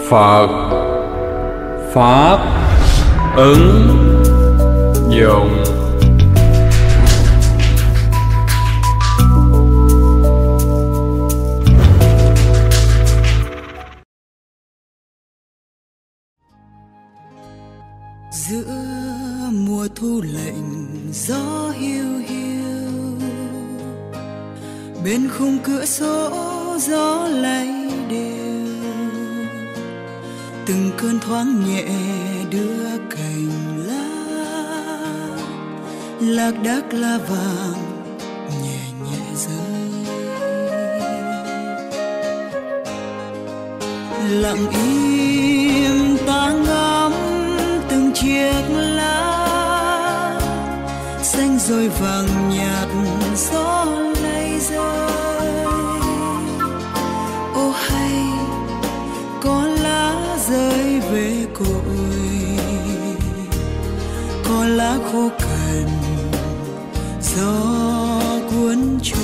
Phật Pháp ứng dụng. Giữa mùa thu lạnh gió hiu hiu, bên khung cửa sổ gió lay đều, từng cơn thoáng nhẹ đưa cành lá, lạc đác la vàng nhẹ nhẹ rơi. Lặng im ta ngắm từng chiếc lá xanh rồi vàng nhạt gió lay rơi. Ô hay có lá rơi về cội, có lá khô cằn gió cuốn trôi.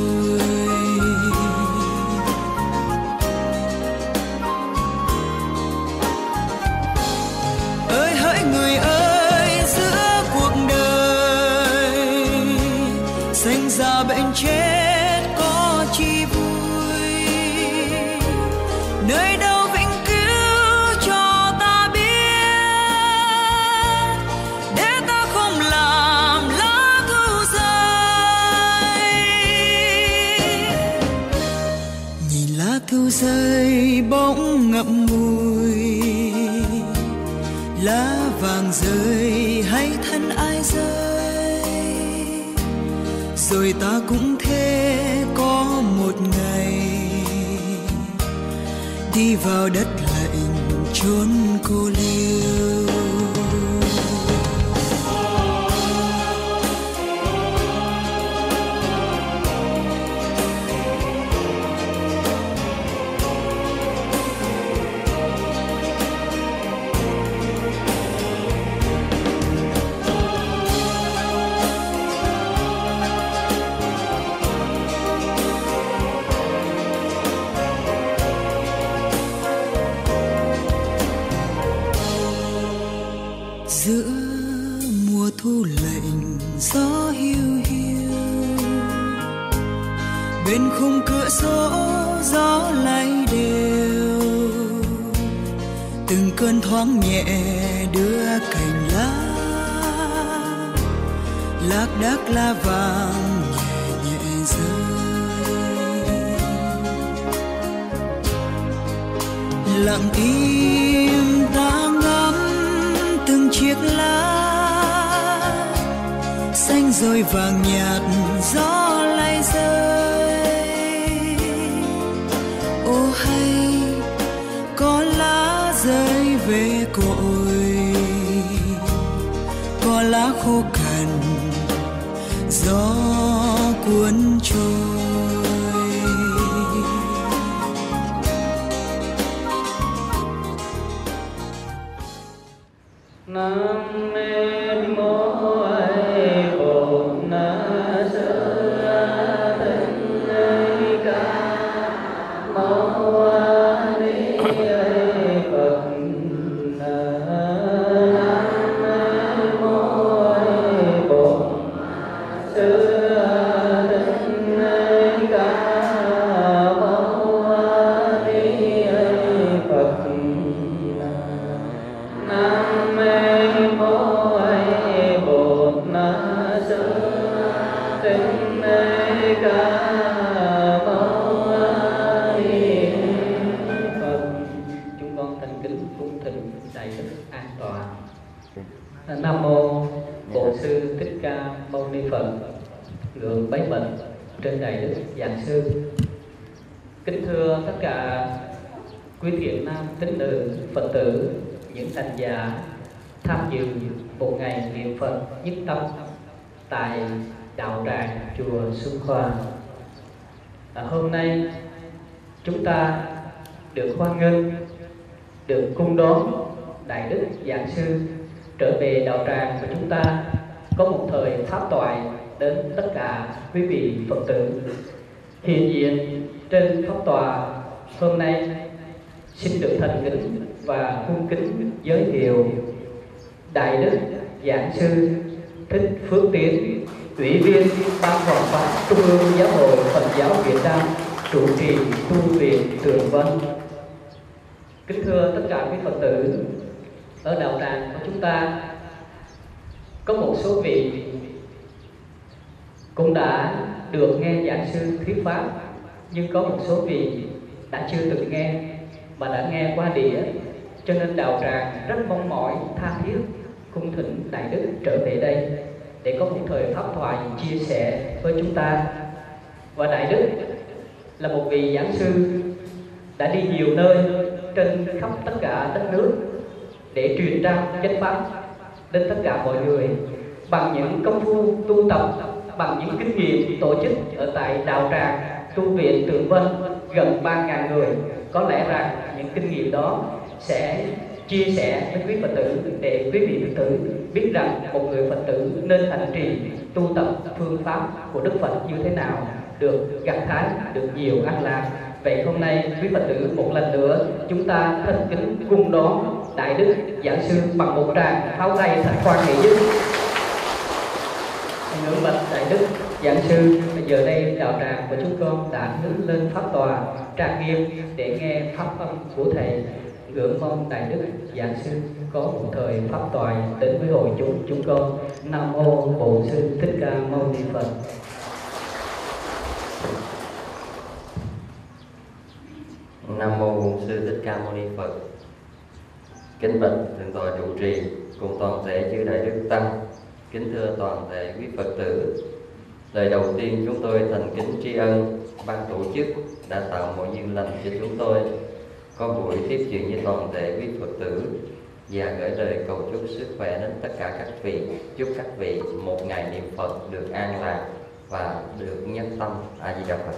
Ơi hỡi người ơi, giữa cuộc đời sinh ra bệnh chết có chi vui, nơi đâu vĩnh cửu cho ta biết, để ta không làm lá thu rơi. Nhìn lá thu rơi bỗng ngậm ngùi, lá vàng rơi hay thân ai rơi, rồi ta cũng thế có một ngày đi vào đất lạnh chốn cô liêu. Giữa mùa thu lạnh gió hiu hiu, bên khung cửa sổ gió lay đều, từng cơn thoáng nhẹ đưa cành lá, lạc đác la vàng nhẹ nhẹ rơi. Lặng im ta ngắm từng chiếc lá xanh rồi vàng nhạt gió lay rơi. Ô hay có lá rơi về cội, có lá khô cằn gió cuốn trôi. Nam mê mô ai bồ na sa thích ca mâu ni Phật. Nam mê mô ai bồ sa thích ca mâu ni Phật. Nam mê mô ai bồ na sa thích ca mâu ni Phật. Chúng con thành kính cung thỉnh đại đức an tọa. Nam mô Bổn Sư Thích Ca Mâu Ni Phật. Ngưỡng bái bạch trên đại đức giảng sư. Kính thưa tất cả quý thiện nam tín nữ Phật tử, những hành giả tham dự một ngày niệm Phật nhất tâm tại đạo tràng chùa Xuân Khoa. Hôm nay chúng ta được hoan nghênh, được cung đón đại đức giảng sư trở về đạo tràng của chúng ta, có một thời pháp thoại đến tất cả quý vị Phật tử hiện diện trên pháp tòa hôm nay. xin được thành kính và cung kính giới thiệu Đại Đức Giảng Sư Thích Phước Tiến, Ủy viên Ban Hoàng pháp Trung ương Giáo hội Phật giáo Việt Nam, trụ trì tu viện Tường Vân. Kính thưa tất cả quý Phật tử, ở đạo tràng của chúng ta có một số vị cũng đã được nghe giảng sư thuyết pháp, nhưng có một số vị đã chưa từng nghe mà đã nghe qua đĩa, cho nên đạo tràng rất mong mỏi tha thiết cung thỉnh Đại Đức trở về đây để có một thời pháp thoại chia sẻ với chúng ta. Và Đại Đức là một vị giảng sư đã đi nhiều nơi trên khắp tất cả đất nước để truyền trao chánh pháp đến tất cả mọi người bằng những công phu tu tập, bằng những kinh nghiệm tổ chức ở tại đạo tràng tu viện Tường Vân gần 3.000 người. Có lẽ rằng những kinh nghiệm đó sẽ chia sẻ với quý Phật tử để quý vị Phật tử biết rằng một người Phật tử nên hành trì tu tập phương pháp của Đức Phật như thế nào được gặt hái được nhiều an lạc. Vậy hôm nay quý Phật tử một lần nữa chúng ta thân kính cung đón Đại Đức Giảng Sư bằng một tràng pháo tay thật khoan hỷ nhất. Ngưỡng bạch Đại Đức Giảng Sư, giờ đây đạo tràng của chúng con đã hướng lên pháp tòa trang nghiêm để nghe pháp âm của thầy. Ngưỡng mong Đại Đức Giảng Sư có một thời pháp thoại đến với hội chúng con. Nam mô Bổn Sư Thích Ca Mâu Ni Phật. Nam mô Bổn Sư Thích Ca Mâu Ni Phật. Kính bạch thượng tọa trụ trì cùng toàn thể chư Đại Đức Tăng, kính thưa toàn thể quý Phật tử. Lời đầu tiên chúng tôi thành kính tri ân ban tổ chức đã tạo mọi duyên lành cho chúng tôi có buổi tiếp chuyện với toàn thể quý Phật tử, và gửi lời cầu chúc sức khỏe đến tất cả các vị. Chúc các vị một ngày niệm Phật được an lạc và được nhất tâm. A Di Đà Phật.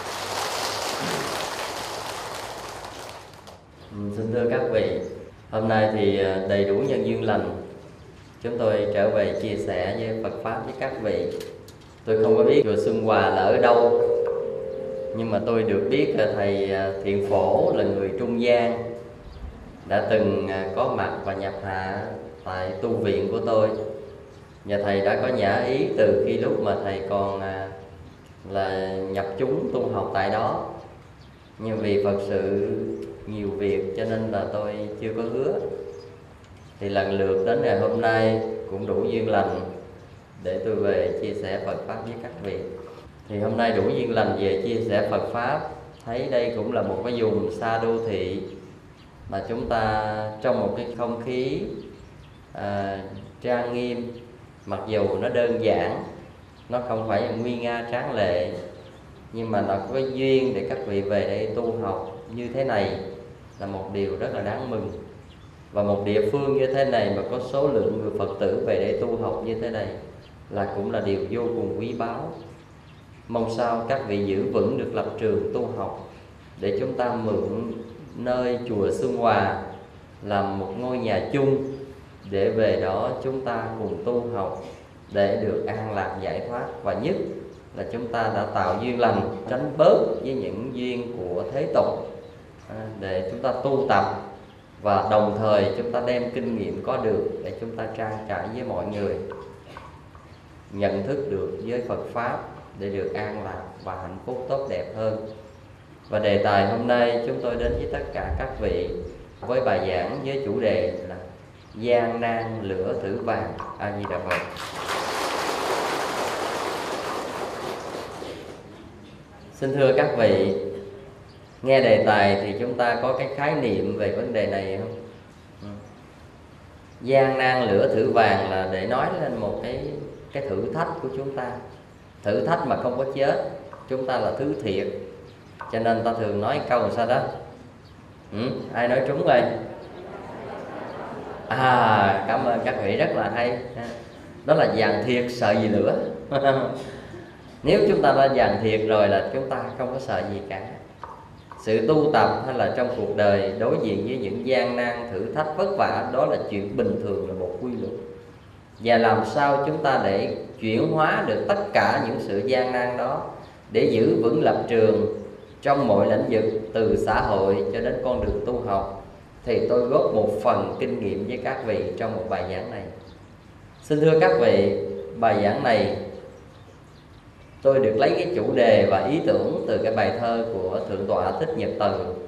Xin thưa các vị, hôm nay thì đầy đủ nhân duyên lành, chúng tôi trở về chia sẻ với Phật pháp với các vị. Tôi không có biết chùa Xuân Hòa là ở đâu, nhưng mà tôi được biết là thầy Thiện Phổ là người trung gian, đã từng có mặt và nhập hạ tại tu viện của tôi, và thầy đã có nhã ý từ khi lúc mà thầy còn là nhập chúng tu học tại đó. Nhưng vì Phật sự nhiều việc cho nên là tôi chưa có hứa. Thì lần lượt đến ngày hôm nay cũng đủ duyên lành để tôi về chia sẻ Phật pháp với các vị. Thì hôm nay đủ duyên lành về chia sẻ Phật pháp, thấy đây cũng là một cái vùng xa đô thị mà chúng ta trong một cái không khí trang nghiêm, mặc dù nó đơn giản, nó không phải là nguy nga tráng lệ, nhưng mà nó có duyên để các vị về đây tu học như thế này là một điều rất là đáng mừng. Và một địa phương như thế này mà có số lượng người Phật tử về đây tu học như thế này là cũng là điều vô cùng quý báu. Mong sao các vị giữ vững được lập trường tu học để chúng ta mượn nơi chùa Xuân Hòa làm một ngôi nhà chung, để về đó chúng ta cùng tu học để được an lạc giải thoát. Và nhất là chúng ta đã tạo duyên lành, tránh bớt với những duyên của thế tục, để chúng ta tu tập và đồng thời chúng ta đem kinh nghiệm có được để chúng ta trang trải với mọi người, nhận thức được với Phật pháp để được an lạc và hạnh phúc tốt đẹp hơn. Và đề tài hôm nay chúng tôi đến với tất cả các vị với bài giảng với chủ đề là gian nan lửa thử vàng. A Di Đà Phật. Xin thưa các vị, nghe đề tài thì chúng ta có cái khái niệm về vấn đề này không? Gian nan lửa thử vàng là để nói lên một cái thử thách của chúng ta. Thử thách mà không có chết, chúng ta là thứ thiệt. Cho nên ta thường nói câu làm sao đó? Ai nói trúng rồi? Cảm ơn các vị, rất là hay. Đó là dàn thiệt sợ gì lửa. Nếu chúng ta đã dàn thiệt rồi là chúng ta không có sợ gì cả. Sự tu tập hay là trong cuộc đời đối diện với những gian nan, thử thách, vất vả, đó là chuyện bình thường, là một quy luật. Và làm sao chúng ta để chuyển hóa được tất cả những sự gian nan đó, để giữ vững lập trường trong mọi lĩnh vực, từ xã hội cho đến con đường tu học, thì tôi góp một phần kinh nghiệm với các vị trong một bài giảng này. Xin thưa các vị, bài giảng này tôi được lấy cái chủ đề và ý tưởng từ cái bài thơ của Thượng tọa Thích Nhật Từ.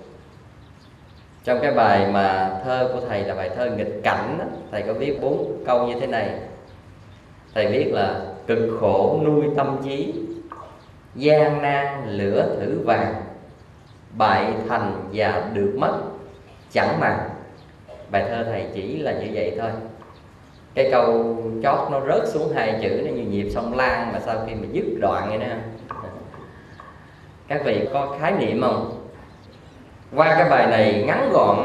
Trong cái bài mà thơ của thầy là bài thơ nghịch cảnh đó, thầy có viết 4 câu như thế này. Thầy viết là: cực khổ nuôi tâm trí, gian nan lửa thử vàng, bại thành và được mất chẳng màng. Bài thơ thầy chỉ là như vậy thôi. Cái câu chót nó rớt xuống 2 chữ, nó như nhịp sông Lan mà sau khi mà dứt đoạn vậy đó. Các vị có khái niệm không? Qua cái bài này ngắn gọn,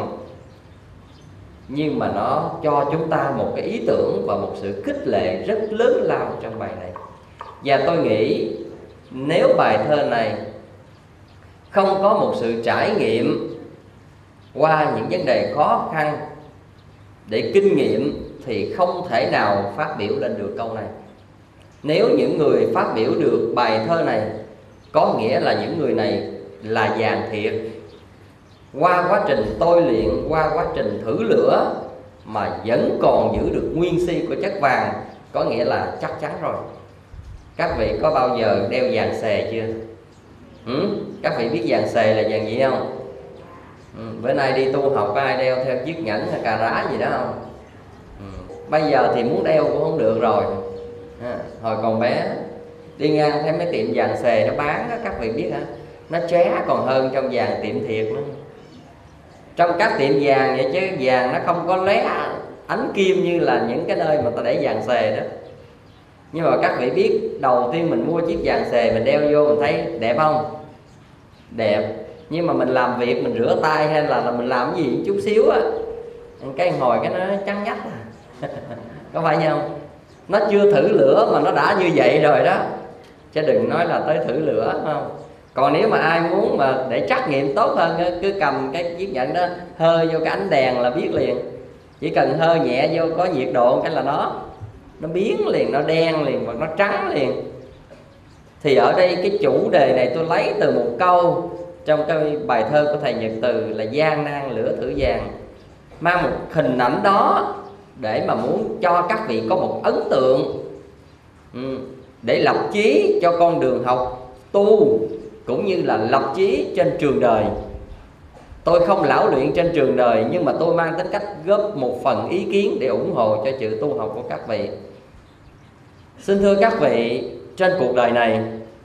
nhưng mà nó cho chúng ta một cái ý tưởng và một sự khích lệ rất lớn lao trong bài này. Và tôi nghĩ nếu bài thơ này không có một sự trải nghiệm qua những vấn đề khó khăn để kinh nghiệm thì không thể nào phát biểu lên được câu này. Nếu những người phát biểu được bài thơ này, có nghĩa là những người này là vàng thiệt. Qua quá trình tôi luyện, qua quá trình thử lửa mà vẫn còn giữ được nguyên si của chất vàng, có nghĩa là chắc chắn rồi. Các vị có bao giờ đeo vàng xề chưa? Các vị biết vàng xề là vàng gì không? Bữa nay đi tu học có ai đeo theo chiếc nhẫn hay cà rá gì đó không? Bây giờ thì muốn đeo cũng không được rồi. Hồi còn bé đi ngang thấy mấy tiệm vàng xề nó bán đó, các vị biết hả? Nó ché còn hơn trong vàng tiệm thiệt nữa. Trong các tiệm vàng vậy chứ vàng nó không có lóe ánh kim như là những cái nơi mà ta để vàng xề đó. Nhưng mà các vị biết đầu tiên mình mua chiếc vàng xề mình đeo vô mình thấy đẹp không? Đẹp. Nhưng mà mình làm việc mình rửa tay hay là mình làm cái gì chút xíu á, cái hồi cái nó trắng nhách à. Có phải không? Nó chưa thử lửa mà nó đã như vậy rồi đó, chứ đừng nói là tới thử lửa, không? Còn nếu mà ai muốn mà để trắc nghiệm tốt hơn, cứ cầm cái chiếc nhẫn đó hơi vô cái ánh đèn là biết liền. Chỉ cần hơi nhẹ vô có nhiệt độ cái là nó biến liền, nó đen liền và nó trắng liền. Thì ở đây cái chủ đề này tôi lấy từ một câu trong cái bài thơ của thầy Nhật Từ là gian nan lửa thử vàng, mang một hình ảnh đó để mà muốn cho các vị có một ấn tượng, để lập chí cho con đường học tu, cũng như là lập chí trên trường đời. Tôi không lão luyện trên trường đời, nhưng mà tôi mang tính cách góp một phần ý kiến để ủng hộ cho sự tu học của các vị. Xin thưa các vị, trên cuộc đời này,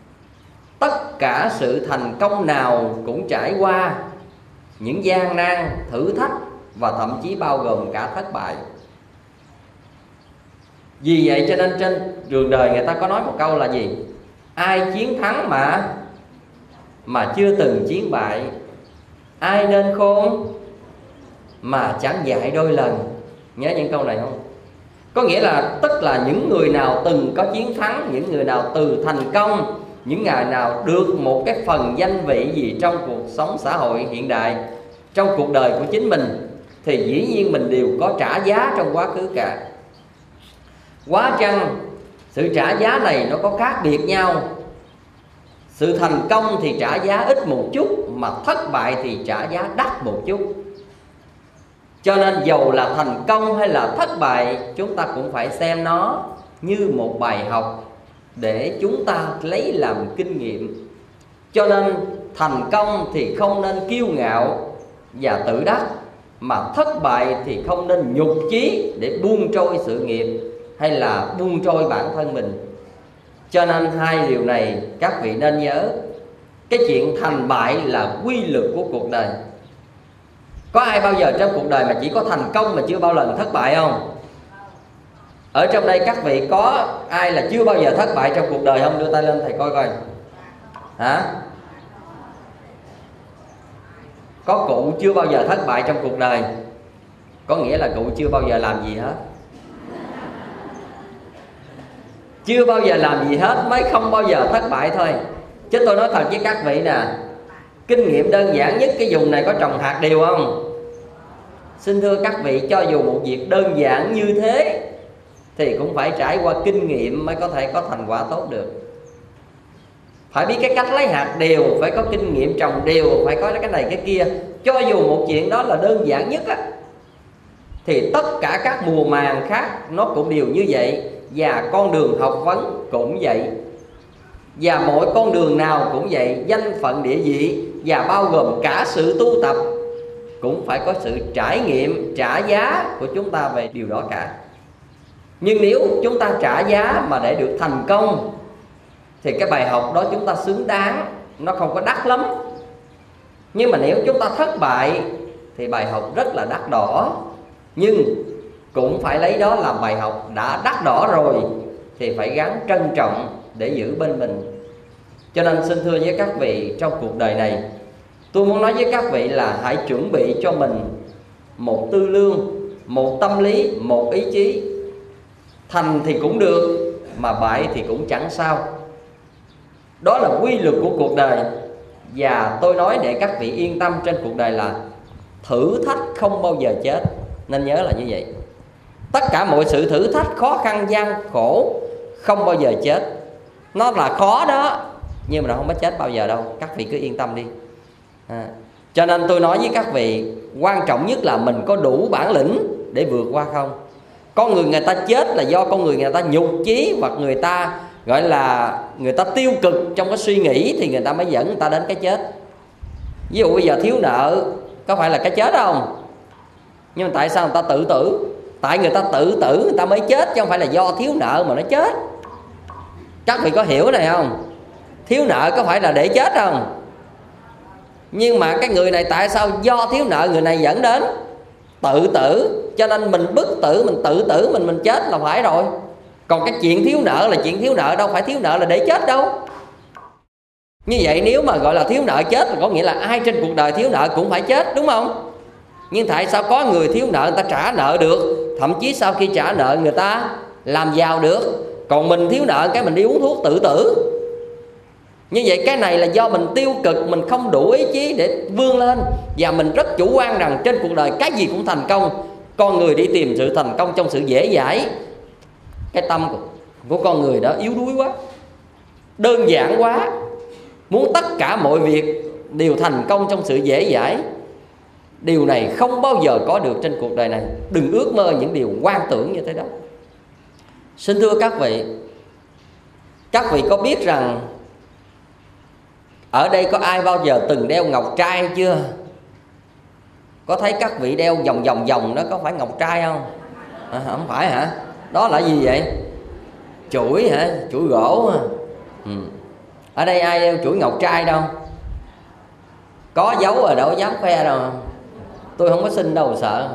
tất cả sự thành công nào cũng trải qua những gian nan, thử thách và thậm chí bao gồm cả thất bại. Vì vậy cho nên trên đường đời người ta có nói một câu là gì? Ai chiến thắng mà chưa từng chiến bại, ai nên khôn mà chẳng dạy đôi lần. Nhớ những câu này không? Có nghĩa là tức là những người nào từng có chiến thắng, những người nào từ thành công, những người nào được một cái phần danh vị gì trong cuộc sống xã hội hiện đại, trong cuộc đời của chính mình, thì dĩ nhiên mình đều có trả giá trong quá khứ cả. Quá chăng sự trả giá này nó có khác biệt nhau. Sự thành công thì trả giá ít một chút, mà thất bại thì trả giá đắt một chút. Cho nên dầu là thành công hay là thất bại, chúng ta cũng phải xem nó như một bài học để chúng ta lấy làm kinh nghiệm. Cho nên thành công thì không nên kiêu ngạo và tự đắc, mà thất bại thì không nên nhục chí để buông trôi sự nghiệp hay là buông trôi bản thân mình. Cho nên hai điều này các vị nên nhớ. Cái chuyện thành bại là quy luật của cuộc đời. Có ai bao giờ trong cuộc đời mà chỉ có thành công mà chưa bao lần thất bại không? Ở trong đây các vị có ai là chưa bao giờ thất bại trong cuộc đời không? Đưa tay lên thầy coi coi. Hả? Có cụ chưa bao giờ thất bại trong cuộc đời, có nghĩa là cụ chưa bao giờ làm gì hết. Chưa bao giờ làm gì hết mới không bao giờ thất bại thôi. Chứ tôi nói thật với các vị nè, kinh nghiệm đơn giản nhất cái vùng này có trồng hạt điều không? Xin thưa các vị, cho dù một việc đơn giản như thế thì cũng phải trải qua kinh nghiệm mới có thể có thành quả tốt được. phải biết cái cách lấy hạt điều, phải có kinh nghiệm trồng điều, phải có cái này cái kia. Cho dù một chuyện đó là đơn giản nhất á, thì tất cả các mùa màng khác nó cũng đều như vậy. Và con đường học vấn cũng vậy. Và mỗi con đường nào cũng vậy. Danh phận địa vị và bao gồm cả sự tu tập cũng phải có sự trải nghiệm, trả giá của chúng ta về điều đó cả. Nhưng nếu chúng ta trả giá mà để được thành công thì cái bài học đó chúng ta xứng đáng, nó không có đắt lắm. Nhưng mà nếu chúng ta thất bại thì bài học rất là đắt đỏ, nhưng cũng phải lấy đó làm bài học. Đã đắt đỏ rồi thì phải gắng trân trọng để giữ bên mình. Cho nên xin thưa với các vị, trong cuộc đời này tôi muốn nói với các vị là hãy chuẩn bị cho mình một tư lương, một tâm lý, một ý chí. Thành thì cũng được, mà bại thì cũng chẳng sao. Đó là quy luật của cuộc đời. Và tôi nói để các vị yên tâm, trên cuộc đời là thử thách không bao giờ chết. Nên nhớ là như vậy. Tất cả mọi sự thử thách, khó khăn, gian khổ không bao giờ chết. Nó là khó đó, nhưng mà nó không có chết bao giờ đâu. Các vị cứ yên tâm đi. Cho nên tôi nói với các vị, quan trọng nhất là mình có đủ bản lĩnh để vượt qua không. Con người ta chết là do con người ta nhục chí, hoặc người ta gọi là người ta tiêu cực trong cái suy nghĩ, thì người ta mới dẫn người ta đến cái chết. Ví dụ bây giờ thiếu nợ có phải là cái chết không? Nhưng mà tại sao người ta tự tử? Tại người ta tự tử người ta mới chết, chứ không phải là do thiếu nợ mà nó chết. Các vị có hiểu này không? Thiếu nợ có phải là để chết không? Nhưng mà cái người này tại sao do thiếu nợ người này dẫn đến tự tử? Cho nên mình bức tử, mình tự tử, mình chết là phải rồi. Còn cái chuyện thiếu nợ là chuyện thiếu nợ, đâu phải thiếu nợ là để chết đâu. Như vậy nếu mà gọi là thiếu nợ chết là có nghĩa là ai trên cuộc đời thiếu nợ cũng phải chết, đúng không? Nhưng tại sao có người thiếu nợ người ta trả nợ được, thậm chí sau khi trả nợ người ta làm giàu được, còn mình thiếu nợ cái mình đi uống thuốc tự tử? Như vậy cái này là do mình tiêu cực, mình không đủ ý chí để vươn lên. Và mình rất chủ quan rằng trên cuộc đời cái gì cũng thành công. Con người đi tìm sự thành công trong sự dễ dãi. Cái tâm của con người đó yếu đuối quá, đơn giản quá, muốn tất cả mọi việc đều thành công trong sự dễ dãi. Điều này không bao giờ có được trên cuộc đời này. Đừng ước mơ những điều hoang tưởng như thế đó. Xin thưa các vị có biết rằng ở đây có ai bao giờ từng đeo ngọc trai chưa? Có thấy các vị đeo vòng đó có phải ngọc trai không? Không phải hả? Đó là gì vậy? Chuỗi hả? Chuỗi gỗ hả? Ở đây ai đeo chuỗi ngọc trai đâu? Có dấu rồi đâu dám khoe đâu. Tôi không có xin đâu sợ.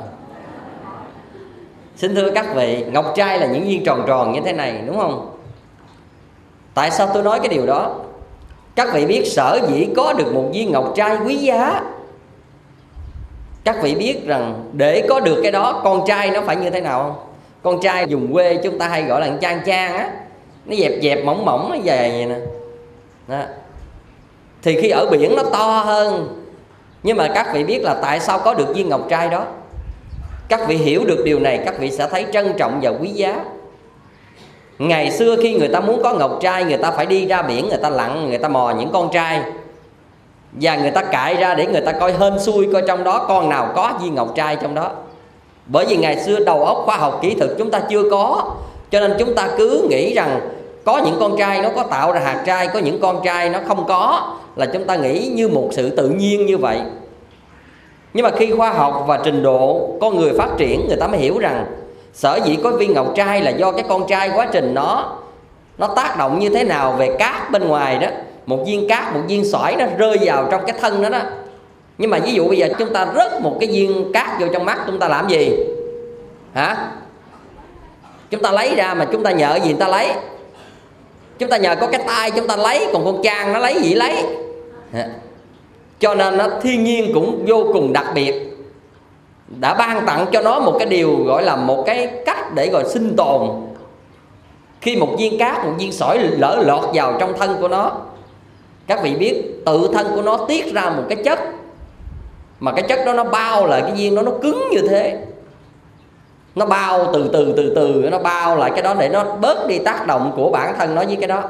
Xin thưa các vị, ngọc trai là những viên tròn tròn như thế này, đúng không? Tại sao tôi nói cái điều đó? Các vị biết sở dĩ có được một viên ngọc trai quý giá, các vị biết rằng để có được cái đó, con trai nó phải như thế nào không? Con trai vùng quê chúng ta hay gọi là chan á, nó dẹp mỏng nó dài vậy nè đó. Thì khi ở biển nó to hơn. Nhưng mà các vị biết là tại sao có được viên ngọc trai đó. Các vị hiểu được điều này, các vị sẽ thấy trân trọng và quý giá. Ngày xưa khi người ta muốn có ngọc trai, người ta phải đi ra biển, người ta lặn, người ta mò những con trai, và người ta cạy ra để người ta coi hên xui, coi trong đó con nào có viên ngọc trai trong đó. Bởi vì ngày xưa đầu óc khoa học kỹ thuật chúng ta chưa có, cho nên chúng ta cứ nghĩ rằng có những con trai nó có tạo ra hạt trai, có những con trai nó không có, là chúng ta nghĩ như một sự tự nhiên như vậy. Nhưng mà khi khoa học và trình độ con người phát triển, người ta mới hiểu rằng sở dĩ có viên ngọc trai là do cái con trai quá trình nó tác động như thế nào về cát bên ngoài đó. Một viên cát, một viên sỏi nó rơi vào trong cái thân đó đó. Nhưng mà ví dụ bây giờ chúng ta rớt một cái viên cát vô trong mắt, chúng ta làm gì? Hả? Chúng ta lấy ra mà chúng ta nhờ gì người ta lấy? Chúng ta nhờ có cái tay chúng ta lấy, còn con trang nó lấy gì lấy? Cho nên nó thiên nhiên cũng vô cùng đặc biệt, đã ban tặng cho nó một cái điều gọi là một cái cách để gọi sinh tồn. Khi một viên cát, một viên sỏi lỡ lọt vào trong thân của nó, các vị biết tự thân của nó tiết ra một cái chất, mà cái chất đó nó bao lại cái viên đó, nó cứng như thế. Nó bao từ từ nó bao lại cái đó để nó bớt đi tác động của bản thân nó với cái đó.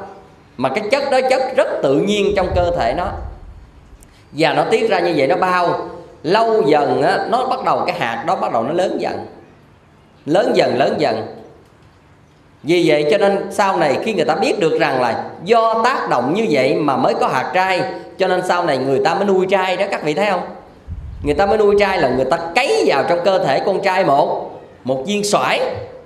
mà cái chất đó chất rất tự nhiên trong cơ thể nó, và nó tiết ra như vậy, nó bao. Lâu dần á, nó bắt đầu, cái hạt đó bắt đầu nó lớn dần, lớn dần. Vì vậy cho nên sau này khi người ta biết được rằng là do tác động như vậy mà mới có hạt trai, cho nên sau này người ta mới nuôi trai đó, các vị thấy không? Người ta mới nuôi trai là người ta cấy vào trong cơ thể con trai một viên xoải,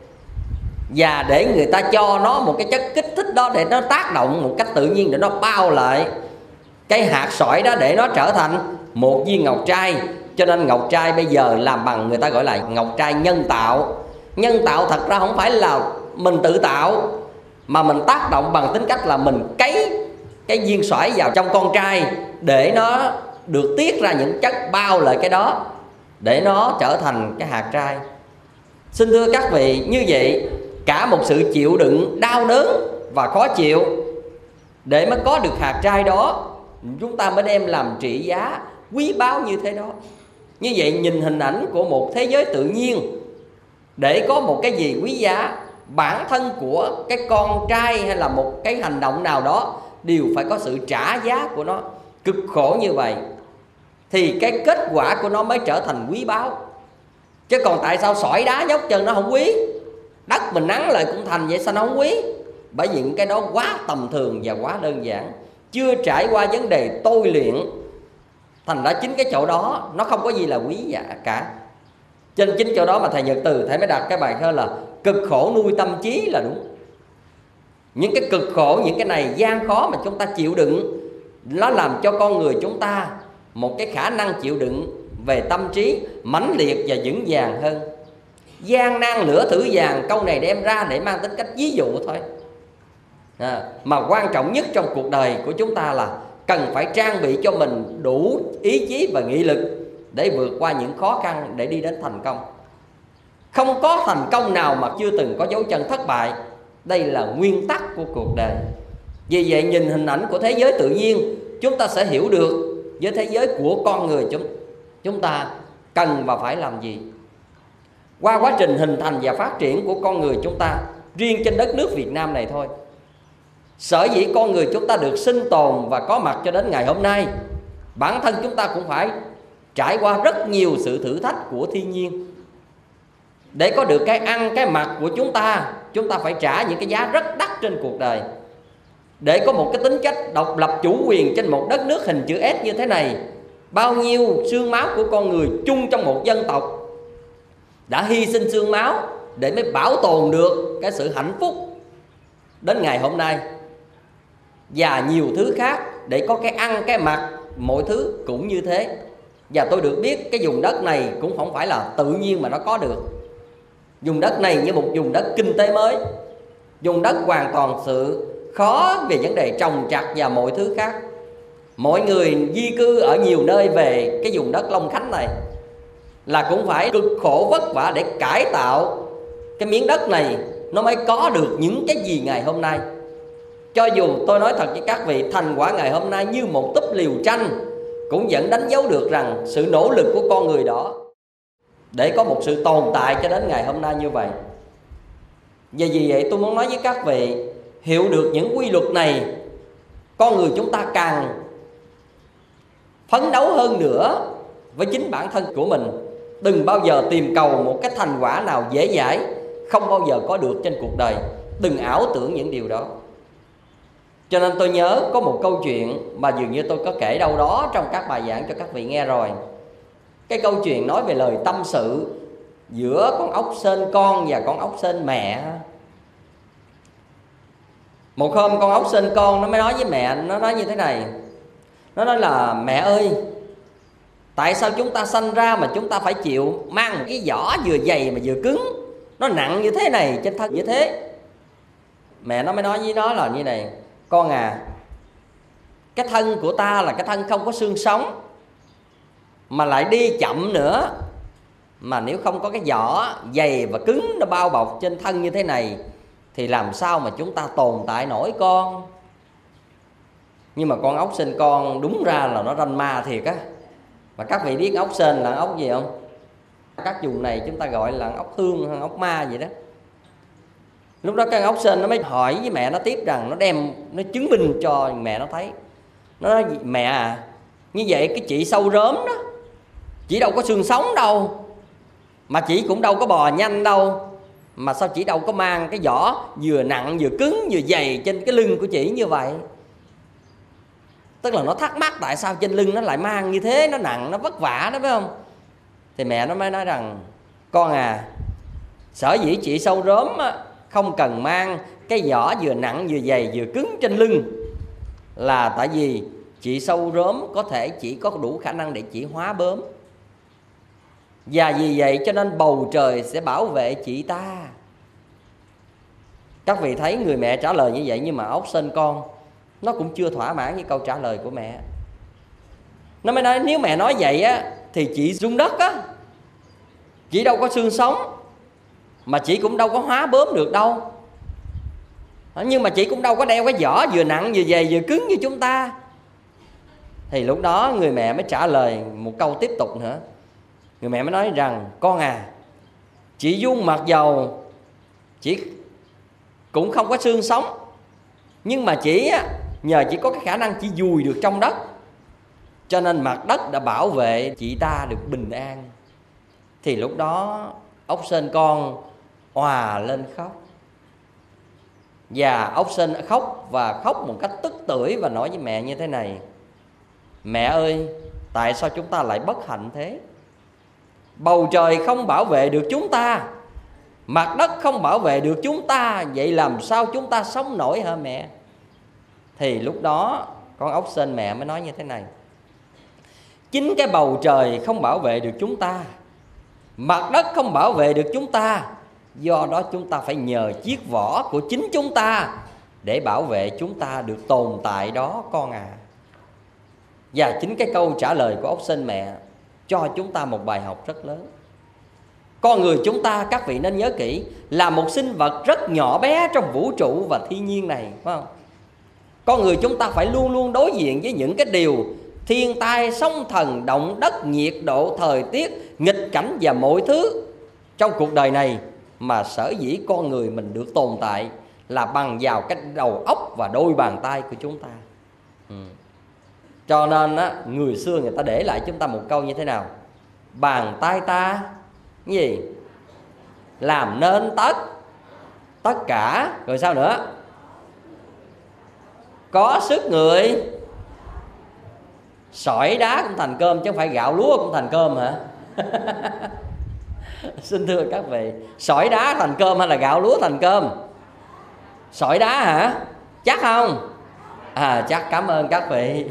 và để người ta cho nó một cái chất kích thích đó để nó tác động một cách tự nhiên, để nó bao lại cái hạt sỏi đó để nó trở thành một viên ngọc trai. Cho nên ngọc trai bây giờ làm bằng, người ta gọi là ngọc trai nhân tạo. Nhân tạo thật ra không phải là mình tự tạo, mà mình tác động bằng tính cách là mình cấy cái viên sỏi vào trong con trai để nó được tiết ra những chất bao lại cái đó, để nó trở thành cái hạt trai. Xin thưa các vị, như vậy cả một sự chịu đựng đau đớn và khó chịu để mới có được hạt trai đó, chúng ta mới đem làm trị giá quý báu như thế đó. Như vậy nhìn hình ảnh của một thế giới tự nhiên để có một cái gì quý giá, bản thân của cái con trai hay là một cái hành động nào đó đều phải có sự trả giá của nó. Cực khổ như vậy thì cái kết quả của nó mới trở thành quý báu. Chứ còn tại sao sỏi đá nhóc chân nó không quý, đất mình nắng lại cũng thành vậy, sao nó không quý? Bởi vì những cái đó quá tầm thường và quá đơn giản, chưa trải qua vấn đề tôi luyện. Thành ra chính cái chỗ đó nó không có gì là quý giá cả. Trên chính chỗ đó mà thầy Nhật Từ thầy mới đặt cái bài thơ là cực khổ nuôi tâm trí là đúng. Những cái cực khổ, những cái này gian khó mà chúng ta chịu đựng, nó làm cho con người chúng ta một cái khả năng chịu đựng về tâm trí mãnh liệt và vững vàng hơn. Gian nan lửa thử vàng, câu này đem ra để mang tính cách ví dụ thôi. Mà quan trọng nhất trong cuộc đời của chúng ta là cần phải trang bị cho mình đủ ý chí và nghị lực để vượt qua những khó khăn để đi đến thành công. Không có thành công nào mà chưa từng có dấu chân thất bại. Đây là nguyên tắc của cuộc đời. Vì vậy nhìn hình ảnh của thế giới tự nhiên, chúng ta sẽ hiểu được với thế giới của con người chúng ta cần và phải làm gì. Qua quá trình hình thành và phát triển của con người chúng ta, riêng trên đất nước Việt Nam này thôi, sở dĩ con người chúng ta được sinh tồn và có mặt cho đến ngày hôm nay, bản thân chúng ta cũng phải trải qua rất nhiều sự thử thách của thiên nhiên. Để có được cái ăn, cái mặc của chúng ta phải trả những cái giá rất đắt trên cuộc đời. Để có một cái tính cách độc lập chủ quyền trên một đất nước hình chữ S như thế này, bao nhiêu xương máu của con người chung trong một dân tộc đã hy sinh xương máu để mới bảo tồn được cái sự hạnh phúc đến ngày hôm nay. Và nhiều thứ khác để có cái ăn, cái mặc, mọi thứ cũng như thế. Và tôi được biết cái vùng đất này cũng không phải là tự nhiên mà nó có được. Vùng đất này như một vùng đất kinh tế mới, vùng đất hoàn toàn sự khó về vấn đề trồng trọt và mọi thứ khác. Mọi người di cư ở nhiều nơi về cái vùng đất Long Khánh này là cũng phải cực khổ vất vả để cải tạo cái miếng đất này, nó mới có được những cái gì ngày hôm nay. Cho dù tôi nói thật với các vị, thành quả ngày hôm nay như một túp liều tranh cũng vẫn đánh dấu được rằng sự nỗ lực của con người đó để có một sự tồn tại cho đến ngày hôm nay như vậy. Và vì vậy tôi muốn nói với các vị, hiểu được những quy luật này, con người chúng ta càng phấn đấu hơn nữa với chính bản thân của mình. Đừng bao giờ tìm cầu một cái thành quả nào dễ dãi, không bao giờ có được trên cuộc đời. Đừng ảo tưởng những điều đó. Cho nên tôi nhớ có một câu chuyện mà dường như tôi có kể đâu đó trong các bài giảng cho các vị nghe rồi. Cái câu chuyện nói về lời tâm sự giữa con ốc sên con và con ốc sên mẹ. Một hôm con ốc sên con nó mới nói với mẹ, nó nói như thế này. Nó nói là mẹ ơi, tại sao chúng ta sanh ra mà chúng ta phải chịu mang một cái vỏ vừa dày mà vừa cứng, nó nặng như thế này trên thân như thế. Mẹ nó mới nói với nó là như này: con à, cái thân của ta là cái thân không có xương sống, mà lại đi chậm nữa, mà nếu không có cái vỏ dày và cứng nó bao bọc trên thân như thế này thì làm sao mà chúng ta tồn tại nổi con. Nhưng mà con ốc sên con đúng ra là nó ranh ma thiệt á. Mà các vị biết ốc sên là ốc gì không? Các vùng này chúng ta gọi là ốc hương hay ốc ma vậy đó. Lúc đó con ốc sên nó mới hỏi với mẹ nó tiếp rằng, nó chứng minh cho mẹ nó thấy. Nó nói mẹ à, như vậy cái chị sâu rớm đó, chị đâu có xương sống đâu, mà chị cũng đâu có bò nhanh đâu, mà sao chị đâu có mang cái vỏ vừa nặng vừa cứng vừa dày trên cái lưng của chị như vậy. Tức là nó thắc mắc tại sao trên lưng nó lại mang như thế, nó nặng, nó vất vả đó, phải không? Thì mẹ nó mới nói rằng, con à, sở dĩ chị sâu rớm không cần mang cái vỏ vừa nặng vừa dày vừa cứng trên lưng là tại vì chị sâu rớm có thể chỉ có đủ khả năng để chị hóa bướm. Và vì vậy cho nên bầu trời sẽ bảo vệ chị ta. Các vị thấy người mẹ trả lời như vậy, nhưng mà ốc sên con nó cũng chưa thỏa mãn với câu trả lời của mẹ. Nó mới nói nếu mẹ nói vậy á thì chị rung đất á, chị đâu có xương sống, mà chị cũng đâu có hóa bướm được đâu. Nhưng mà chị cũng đâu có đeo cái vỏ vừa nặng vừa dày vừa cứng như chúng ta. Thì lúc đó người mẹ mới trả lời một câu tiếp tục nữa. Người mẹ mới nói rằng, con à, chị Dung mặc dầu chị cũng không có xương sống, nhưng mà chị á, nhờ chị có cái khả năng chị vùi được trong đất, cho nên mặt đất đã bảo vệ chị ta được bình an. Thì lúc đó ốc sên con òa lên khóc. Và ốc sên khóc, và khóc một cách tức tưởi, và nói với mẹ như thế này: mẹ ơi, tại sao chúng ta lại bất hạnh thế? Bầu trời không bảo vệ được chúng ta, mặt đất không bảo vệ được chúng ta, vậy làm sao chúng ta sống nổi hả mẹ? Thì lúc đó con ốc sên mẹ mới nói như thế này: chính cái bầu trời không bảo vệ được chúng ta, mặt đất không bảo vệ được chúng ta, do đó chúng ta phải nhờ chiếc vỏ của chính chúng ta để bảo vệ chúng ta được tồn tại đó con à. Và chính cái câu trả lời của ốc sên mẹ cho chúng ta một bài học rất lớn. Con người chúng ta, các vị nên nhớ kỹ, là một sinh vật rất nhỏ bé trong vũ trụ và thiên nhiên này, phải không? Con người chúng ta phải luôn luôn đối diện với những cái điều thiên tai, sóng thần, động đất, nhiệt độ, thời tiết, nghịch cảnh và mọi thứ trong cuộc đời này. Mà sở dĩ con người mình được tồn tại là bằng vào cái đầu óc và đôi bàn tay của chúng ta. Cho nên á, người xưa người ta để lại chúng ta một câu như thế nào? Bàn tay ta cái gì? Làm nên tất cả. Rồi sao nữa? Có sức người sỏi đá cũng thành cơm, chứ không phải gạo lúa cũng thành cơm hả? Xin thưa các vị, sỏi đá thành cơm hay là gạo lúa thành cơm? Sỏi đá hả? Chắc không? Chắc, cảm ơn các vị.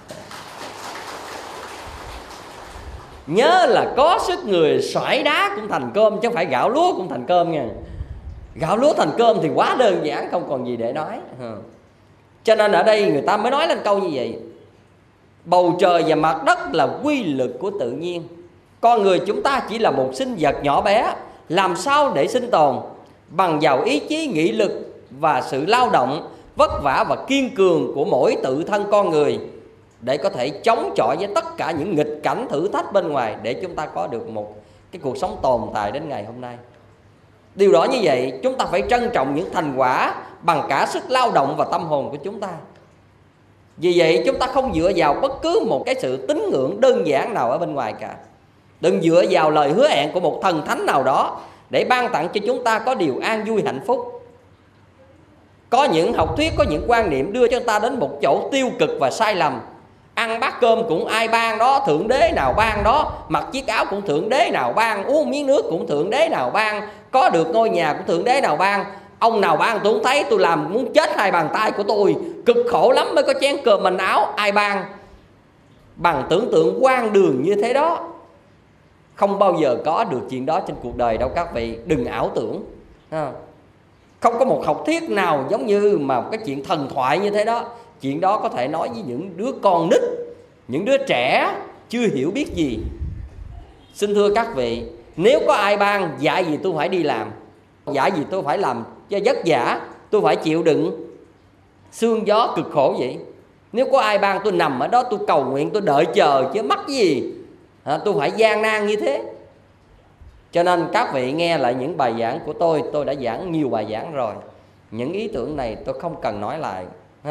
Nhớ là có sức người sỏi đá cũng thành cơm, chứ không phải gạo lúa cũng thành cơm nha. Gạo lúa thành cơm thì quá đơn giản, không còn gì để nói. Cho nên ở đây người ta mới nói lên câu như vậy: bầu trời và mặt đất là quy luật của tự nhiên. Con người chúng ta chỉ là một sinh vật nhỏ bé, làm sao để sinh tồn? Bằng vào ý chí, nghị lực và sự lao động vất vả và kiên cường của mỗi tự thân con người, để có thể chống chọi với tất cả những nghịch cảnh thử thách bên ngoài, để chúng ta có được một cái cuộc sống tồn tại đến ngày hôm nay. Điều đó như vậy, chúng ta phải trân trọng những thành quả bằng cả sức lao động và tâm hồn của chúng ta. Vì vậy chúng ta không dựa vào bất cứ một cái sự tín ngưỡng đơn giản nào ở bên ngoài cả. Đừng dựa vào lời hứa hẹn của một thần thánh nào đó để ban tặng cho chúng ta có điều an vui hạnh phúc. Có những học thuyết, có những quan niệm đưa cho chúng ta đến một chỗ tiêu cực và sai lầm. Ăn bát cơm cũng ai ban đó, thượng đế nào ban đó. Mặc chiếc áo cũng thượng đế nào ban. Uống miếng nước cũng thượng đế nào ban. Có được ngôi nhà cũng thượng đế nào ban. Ông nào ban tôi không thấy, tôi làm muốn chết hai bàn tay của tôi, cực khổ lắm mới có chén cơm manh áo, ai ban? Bằng tưởng tượng hoang đường như thế đó, không bao giờ có được chuyện đó trên cuộc đời đâu các vị. Đừng ảo tưởng. Không có một học thuyết nào giống như mà cái chuyện thần thoại như thế đó. Chuyện đó có thể nói với những đứa con nít, những đứa trẻ chưa hiểu biết gì. Xin thưa các vị, nếu có ai ban, dạy gì tôi phải đi làm, dạy gì tôi phải làm cho vất vả, tôi phải chịu đựng sương gió cực khổ vậy. Nếu có ai ban, tôi nằm ở đó tôi cầu nguyện, tôi đợi chờ chứ mắc gì tôi phải gian nan như thế. Cho nên các vị nghe lại những bài giảng của tôi đã giảng nhiều bài giảng rồi. Những ý tưởng này tôi không cần nói lại.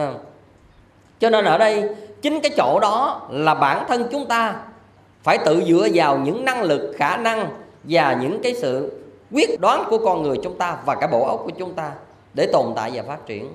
Cho nên ở đây chính cái chỗ đó là bản thân chúng ta phải tự dựa vào những năng lực, khả năng và những cái sự quyết đoán của con người chúng ta và cả bộ óc của chúng ta để tồn tại và phát triển.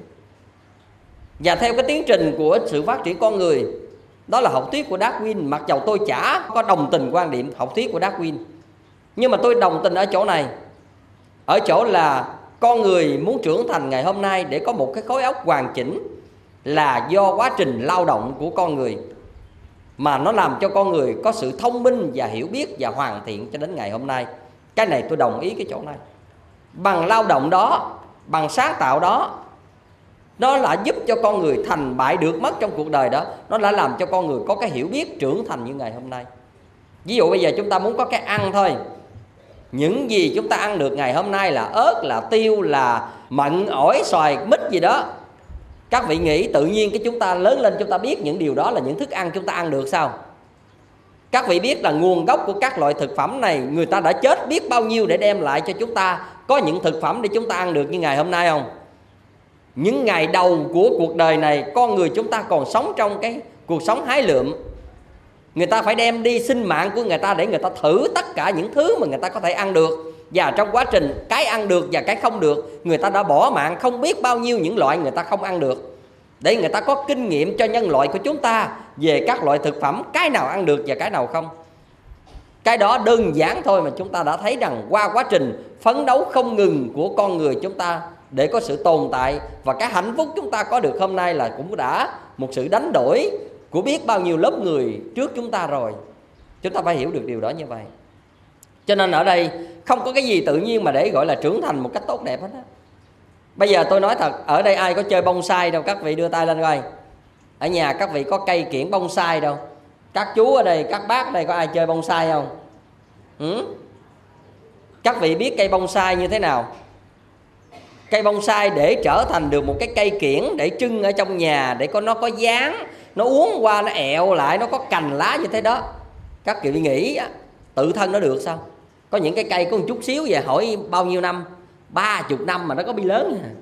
Và theo cái tiến trình của sự phát triển con người, đó là học thuyết của Darwin. Mặc dầu tôi chả có đồng tình quan điểm học thuyết của Darwin, nhưng mà tôi đồng tình ở chỗ này, ở chỗ là con người muốn trưởng thành ngày hôm nay để có một cái khối óc hoàn chỉnh là do quá trình lao động của con người, mà nó làm cho con người có sự thông minh và hiểu biết và hoàn thiện cho đến ngày hôm nay. Cái này tôi đồng ý cái chỗ này. Bằng lao động đó, bằng sáng tạo đó, nó đã giúp cho con người thành bại được mất trong cuộc đời đó. Nó đã làm cho con người có cái hiểu biết trưởng thành như ngày hôm nay. Ví dụ bây giờ chúng ta muốn có cái ăn thôi, những gì chúng ta ăn được ngày hôm nay là ớt, là tiêu, là mận, ổi, xoài, mít gì đó. Các vị nghĩ tự nhiên cái chúng ta lớn lên chúng ta biết những điều đó là những thức ăn chúng ta ăn được sao? Các vị biết là nguồn gốc của các loại thực phẩm này người ta đã chết biết bao nhiêu để đem lại cho chúng ta có những thực phẩm để chúng ta ăn được như ngày hôm nay không? Những ngày đầu của cuộc đời này, con người chúng ta còn sống trong cái cuộc sống hái lượm. Người ta phải đem đi sinh mạng của người ta để người ta thử tất cả những thứ mà người ta có thể ăn được. Và trong quá trình cái ăn được và cái không được, người ta đã bỏ mạng không biết bao nhiêu những loại người ta không ăn được, để người ta có kinh nghiệm cho nhân loại của chúng ta về các loại thực phẩm, cái nào ăn được và cái nào không. Cái đó đơn giản thôi mà chúng ta đã thấy rằng qua quá trình phấn đấu không ngừng của con người chúng ta để có sự tồn tại và cái hạnh phúc chúng ta có được hôm nay là cũng đã một sự đánh đổi của biết bao nhiêu lớp người trước chúng ta rồi. Chúng ta phải hiểu được điều đó như vậy. Cho nên ở đây không có cái gì tự nhiên mà để gọi là trưởng thành một cách tốt đẹp hết á. Bây giờ tôi nói thật, ở đây ai có chơi bonsai đâu? Các vị đưa tay lên coi. Ở nhà các vị có cây kiểng bonsai đâu? Các chú ở đây, các bác ở đây có ai chơi bonsai không? Các vị biết cây bonsai như thế nào? Cây bonsai để trở thành được một cái cây kiểng để trưng ở trong nhà, để nó có dáng, nó uốn qua, nó ẹo lại, nó có cành lá như thế đó. Các vị nghĩ tự thân nó được sao? Có những cái cây có một chút xíu về hỏi bao nhiêu năm, 30 năm mà nó có bi lớn à.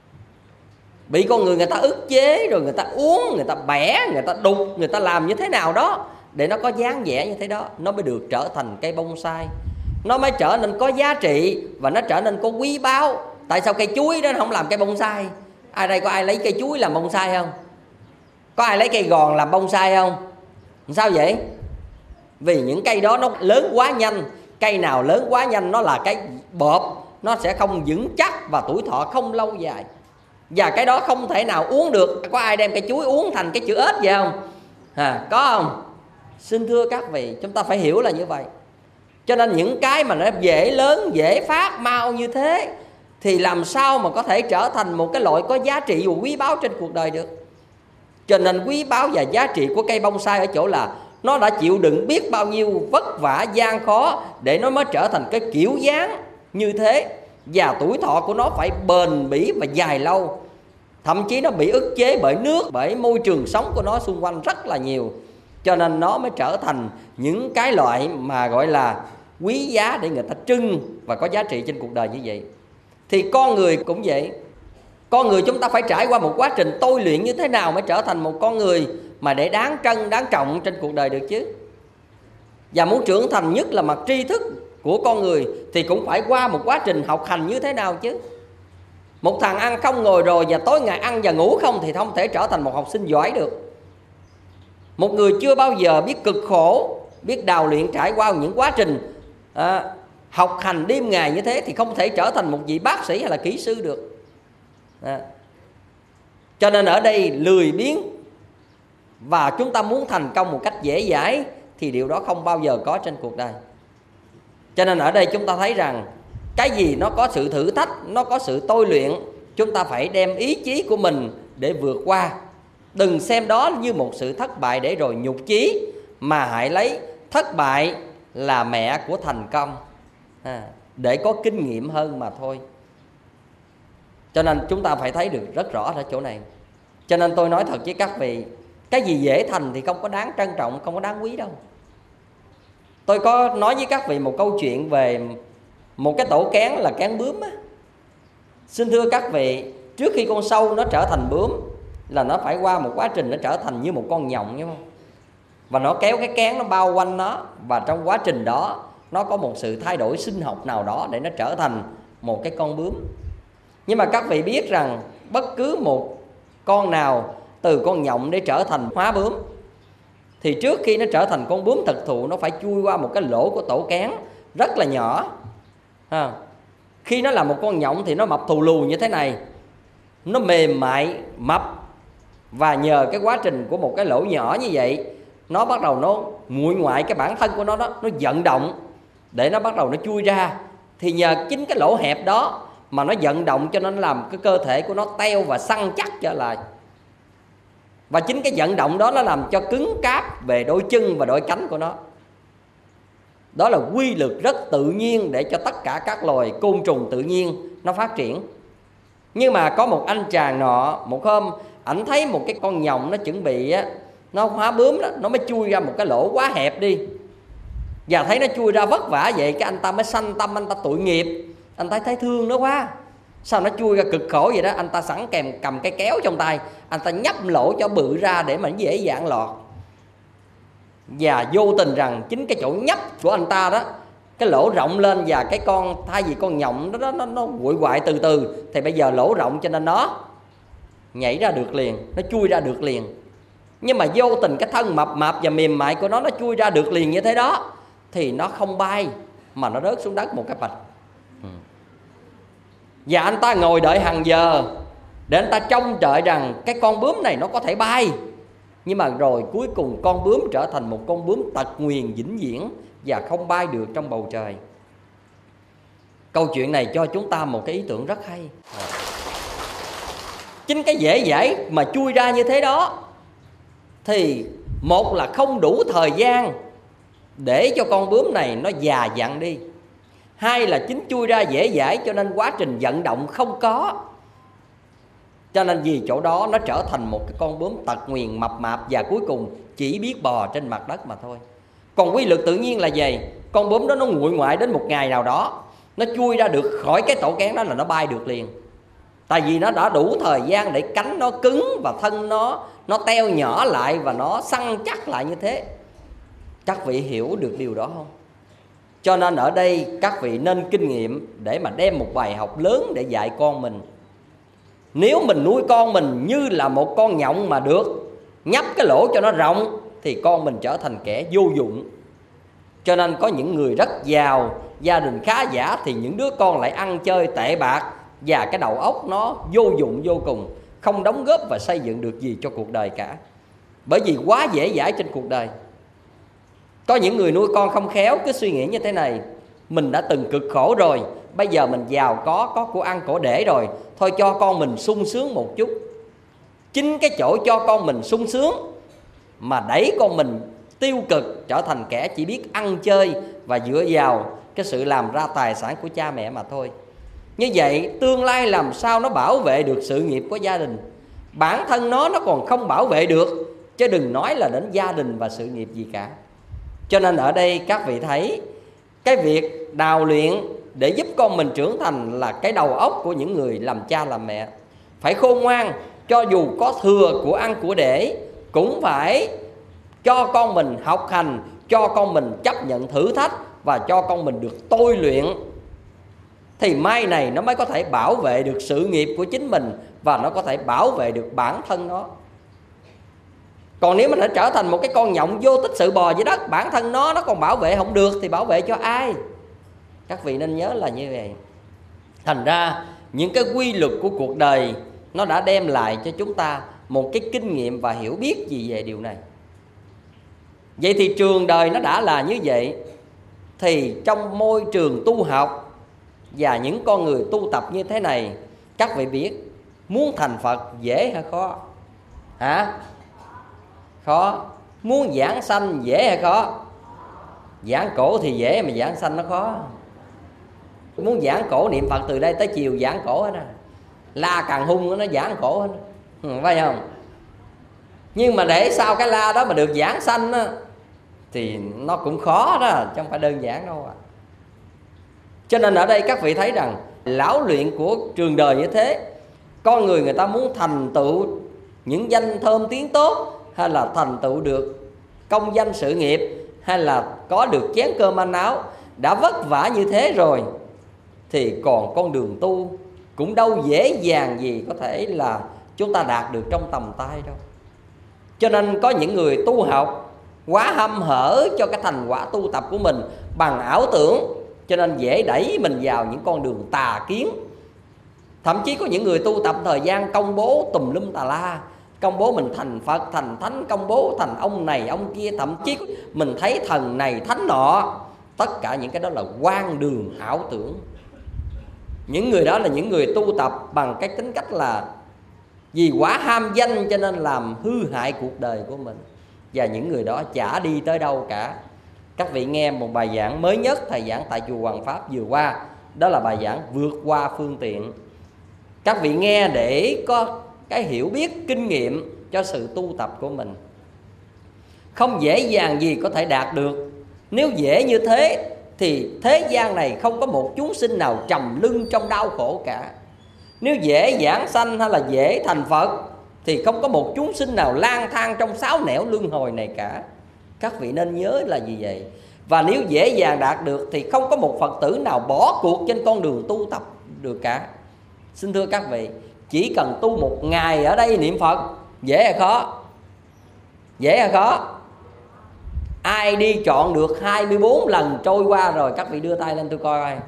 Bị con người ta ức chế, rồi người ta uốn, người ta bẻ, người ta đục, người ta làm như thế nào đó để nó có dáng vẻ như thế đó, nó mới được trở thành cây bonsai. Nó mới trở nên có giá trị và nó trở nên có quý báu. Tại sao cây chuối đó nó không làm cây bonsai? Ai đây có ai lấy cây chuối làm bonsai không? Có ai lấy cây gòn làm bonsai không? Sao vậy? Vì những cây đó nó lớn quá nhanh. Cây nào lớn quá nhanh nó là cái bọp, nó sẽ không vững chắc và tuổi thọ không lâu dài. Và cái đó không thể nào uống được. Có ai đem cây chuối uống thành cái chữ ếch vậy không? Có không? Xin thưa các vị, chúng ta phải hiểu là như vậy. Cho nên những cái mà nó dễ lớn, dễ phát, mau như thế thì làm sao mà có thể trở thành một cái loại có giá trị và quý báu trên cuộc đời được. Cho nên quý báu và giá trị của cây bonsai ở chỗ là nó đã chịu đựng biết bao nhiêu vất vả, gian khó để nó mới trở thành cái kiểu dáng như thế. Và tuổi thọ của nó phải bền bỉ và dài lâu. Thậm chí nó bị ức chế bởi nước, bởi môi trường sống của nó xung quanh rất là nhiều. Cho nên nó mới trở thành những cái loại mà gọi là quý giá để người ta trưng và có giá trị trên cuộc đời như vậy. Thì con người cũng vậy. Con người chúng ta phải trải qua một quá trình tôi luyện như thế nào mới trở thành một con người mà để đáng trân, đáng trọng trên cuộc đời được chứ. Và muốn trưởng thành nhất là mặt tri thức của con người thì cũng phải qua một quá trình học hành như thế nào chứ. Một thằng ăn không ngồi rồi và tối ngày ăn và ngủ không thì không thể trở thành một học sinh giỏi được. Một người chưa bao giờ biết cực khổ, biết đào luyện, trải qua những quá trình học hành đêm ngày như thế thì không thể trở thành một vị bác sĩ hay là kỹ sư được. Cho nên ở đây lười biếng và chúng ta muốn thành công một cách dễ dãi thì điều đó không bao giờ có trên cuộc đời. Cho nên ở đây chúng ta thấy rằng cái gì nó có sự thử thách, nó có sự tôi luyện, chúng ta phải đem ý chí của mình để vượt qua. Đừng xem đó như một sự thất bại để rồi nhục chí, mà hãy lấy thất bại là mẹ của thành công để có kinh nghiệm hơn mà thôi. Cho nên chúng ta phải thấy được rất rõ ở chỗ này. Cho nên tôi nói thật với các vị, cái gì dễ thành thì không có đáng trân trọng, không có đáng quý đâu. Tôi có nói với các vị một câu chuyện về một cái tổ kén là kén bướm á. Xin thưa các vị, trước khi con sâu nó trở thành bướm là nó phải qua một quá trình nó trở thành như một con nhộng, đúng không? Và nó kéo cái kén nó bao quanh nó, và trong quá trình đó nó có một sự thay đổi sinh học nào đó để nó trở thành một cái con bướm. Nhưng mà các vị biết rằng bất cứ một con nào từ con nhộng để trở thành hóa bướm thì trước khi nó trở thành con bướm thực thụ, nó phải chui qua một cái lỗ của tổ kén rất là nhỏ. Khi nó là một con nhộng thì nó mập thù lù như thế này, nó mềm mại, mập. Và nhờ cái quá trình của một cái lỗ nhỏ như vậy, nó bắt đầu nó nguội ngoại cái bản thân của nó đó, nó vận động để nó bắt đầu nó chui ra. Thì nhờ chính cái lỗ hẹp đó mà nó vận động cho nó làm cái cơ thể của nó teo và săn chắc trở lại. Và chính cái vận động đó nó làm cho cứng cáp về đôi chân và đôi cánh của nó. Đó là quy luật rất tự nhiên để cho tất cả các loài côn trùng tự nhiên nó phát triển. Nhưng mà có một anh chàng nọ, một hôm ảnh thấy một cái con nhộng nó chuẩn bị á, nó hóa bướm đó, nó mới chui ra một cái lỗ quá hẹp đi. Và thấy nó chui ra vất vả vậy, cái anh ta mới sanh tâm, anh ta tội nghiệp. Anh ta thấy thương nó quá, sao nó chui ra cực khổ vậy đó. Anh ta sẵn cầm cái kéo trong tay, anh ta nhấp lỗ cho bự ra để mà dễ dàng lọt. Và vô tình rằng chính cái chỗ nhấp của anh ta đó, cái lỗ rộng lên, và cái con thay vì con nhộng đó nó nguội hoại từ từ, thì bây giờ lỗ rộng cho nên nó nhảy ra được liền, nó chui ra được liền. Nhưng mà vô tình cái thân mập mạp và mềm mại của nó chui ra được liền như thế đó, thì nó không bay mà nó rớt xuống đất một cái bạch. Và anh ta ngồi đợi hàng giờ để anh ta trông đợi rằng cái con bướm này nó có thể bay. Nhưng mà rồi cuối cùng con bướm trở thành một con bướm tật nguyền vĩnh viễn và không bay được trong bầu trời. Câu chuyện này cho chúng ta một cái ý tưởng rất hay. Chính cái dễ dãi mà chui ra như thế đó thì một là không đủ thời gian để cho con bướm này nó già dặn đi. Hai là chính chui ra dễ dãi cho nên quá trình vận động không có. Cho nên vì chỗ đó nó trở thành một cái con bướm tật nguyền mập mạp và cuối cùng chỉ biết bò trên mặt đất mà thôi. Còn quy luật tự nhiên là gì? Con bướm đó nó nguội ngoại đến một ngày nào đó, nó chui ra được khỏi cái tổ kén đó là nó bay được liền. Tại vì nó đã đủ thời gian để cánh nó cứng và thân nó teo nhỏ lại và nó săn chắc lại như thế. Các vị hiểu được điều đó không? Cho nên ở đây các vị nên kinh nghiệm để mà đem một bài học lớn để dạy con mình. Nếu mình nuôi con mình như là một con nhộng mà được nhấp cái lỗ cho nó rộng thì con mình trở thành kẻ vô dụng. Cho nên có những người rất giàu, gia đình khá giả, thì những đứa con lại ăn chơi tệ bạc và cái đầu óc nó vô dụng vô cùng, không đóng góp và xây dựng được gì cho cuộc đời cả. Bởi vì quá dễ dãi trên cuộc đời. Có những người nuôi con không khéo cứ suy nghĩ như thế này: mình đã từng cực khổ rồi, bây giờ mình giàu có của ăn của để rồi, thôi cho con mình sung sướng một chút. Chính cái chỗ cho con mình sung sướng mà đẩy con mình tiêu cực, trở thành kẻ chỉ biết ăn chơi và dựa vào cái sự làm ra tài sản của cha mẹ mà thôi. Như vậy tương lai làm sao nó bảo vệ được sự nghiệp của gia đình? Bản thân nó còn không bảo vệ được, chứ đừng nói là đến gia đình và sự nghiệp gì cả. Cho nên ở đây các vị thấy cái việc đào luyện để giúp con mình trưởng thành là cái đầu óc của những người làm cha làm mẹ. Phải khôn ngoan, cho dù có thừa của ăn của để cũng phải cho con mình học hành, cho con mình chấp nhận thử thách và cho con mình được tôi luyện. Thì mai này nó mới có thể bảo vệ được sự nghiệp của chính mình và nó có thể bảo vệ được bản thân nó. Còn nếu mà nó trở thành một cái con nhộng vô tích sự bò dưới đất, bản thân nó còn bảo vệ không được thì bảo vệ cho ai? Các vị nên nhớ là như vậy. Thành ra những cái quy luật của cuộc đời nó đã đem lại cho chúng ta một cái kinh nghiệm và hiểu biết gì về điều này. Vậy thì trường đời nó đã là như vậy, thì trong môi trường tu học và những con người tu tập như thế này, các vị biết muốn thành Phật dễ hay khó? Hả? Khó. Muốn giảng sanh dễ hay khó? Giảng cổ thì dễ mà giảng sanh nó khó. Muốn giảng cổ niệm Phật từ đây tới chiều giảng cổ hết á, la càng hung nó giảng cổ hết, phải không? Nhưng mà để sau cái la đó mà được giảng sanh á, thì nó cũng khó đó, chứ không phải đơn giản đâu. Cho nên ở đây các vị thấy rằng lão luyện của trường đời như thế. Con người ta muốn thành tựu những danh thơm tiếng tốt, hay là thành tựu được công danh sự nghiệp, hay là có được chén cơm manh áo, đã vất vả như thế rồi thì còn con đường tu cũng đâu dễ dàng gì có thể là chúng ta đạt được trong tầm tay đâu. Cho nên có những người tu học quá hăm hở cho cái thành quả tu tập của mình bằng ảo tưởng, cho nên dễ đẩy mình vào những con đường tà kiến. Thậm chí có những người tu tập thời gian công bố tùm lum tà la, công bố mình thành Phật, thành Thánh, công bố thành ông này ông kia, thậm chí mình thấy thần này thánh nọ. Tất cả những cái đó là hoang đường ảo tưởng. Những người đó là những người tu tập bằng cái tính cách là vì quá ham danh cho nên làm hư hại cuộc đời của mình. Và những người đó chả đi tới đâu cả. Các vị nghe một bài giảng mới nhất thầy giảng tại chùa Hoàng Pháp vừa qua, đó là bài giảng vượt qua phương tiện. Các vị nghe để có cái hiểu biết, kinh nghiệm cho sự tu tập của mình. Không dễ dàng gì có thể đạt được. Nếu dễ như thế thì thế gian này không có một chúng sinh nào trầm lưng trong đau khổ cả. Nếu dễ giảng sanh hay là dễ thành Phật thì không có một chúng sinh nào lang thang trong sáu nẻo luân hồi này cả. Các vị nên nhớ là gì vậy? Và nếu dễ dàng đạt được thì không có một Phật tử nào bỏ cuộc trên con đường tu tập được cả. Xin thưa các vị, chỉ cần tu một ngày ở đây niệm Phật, dễ hay khó? Dễ hay khó? Ai đi chọn được 24 lần trôi qua rồi? Các vị đưa tay lên tôi coi coi.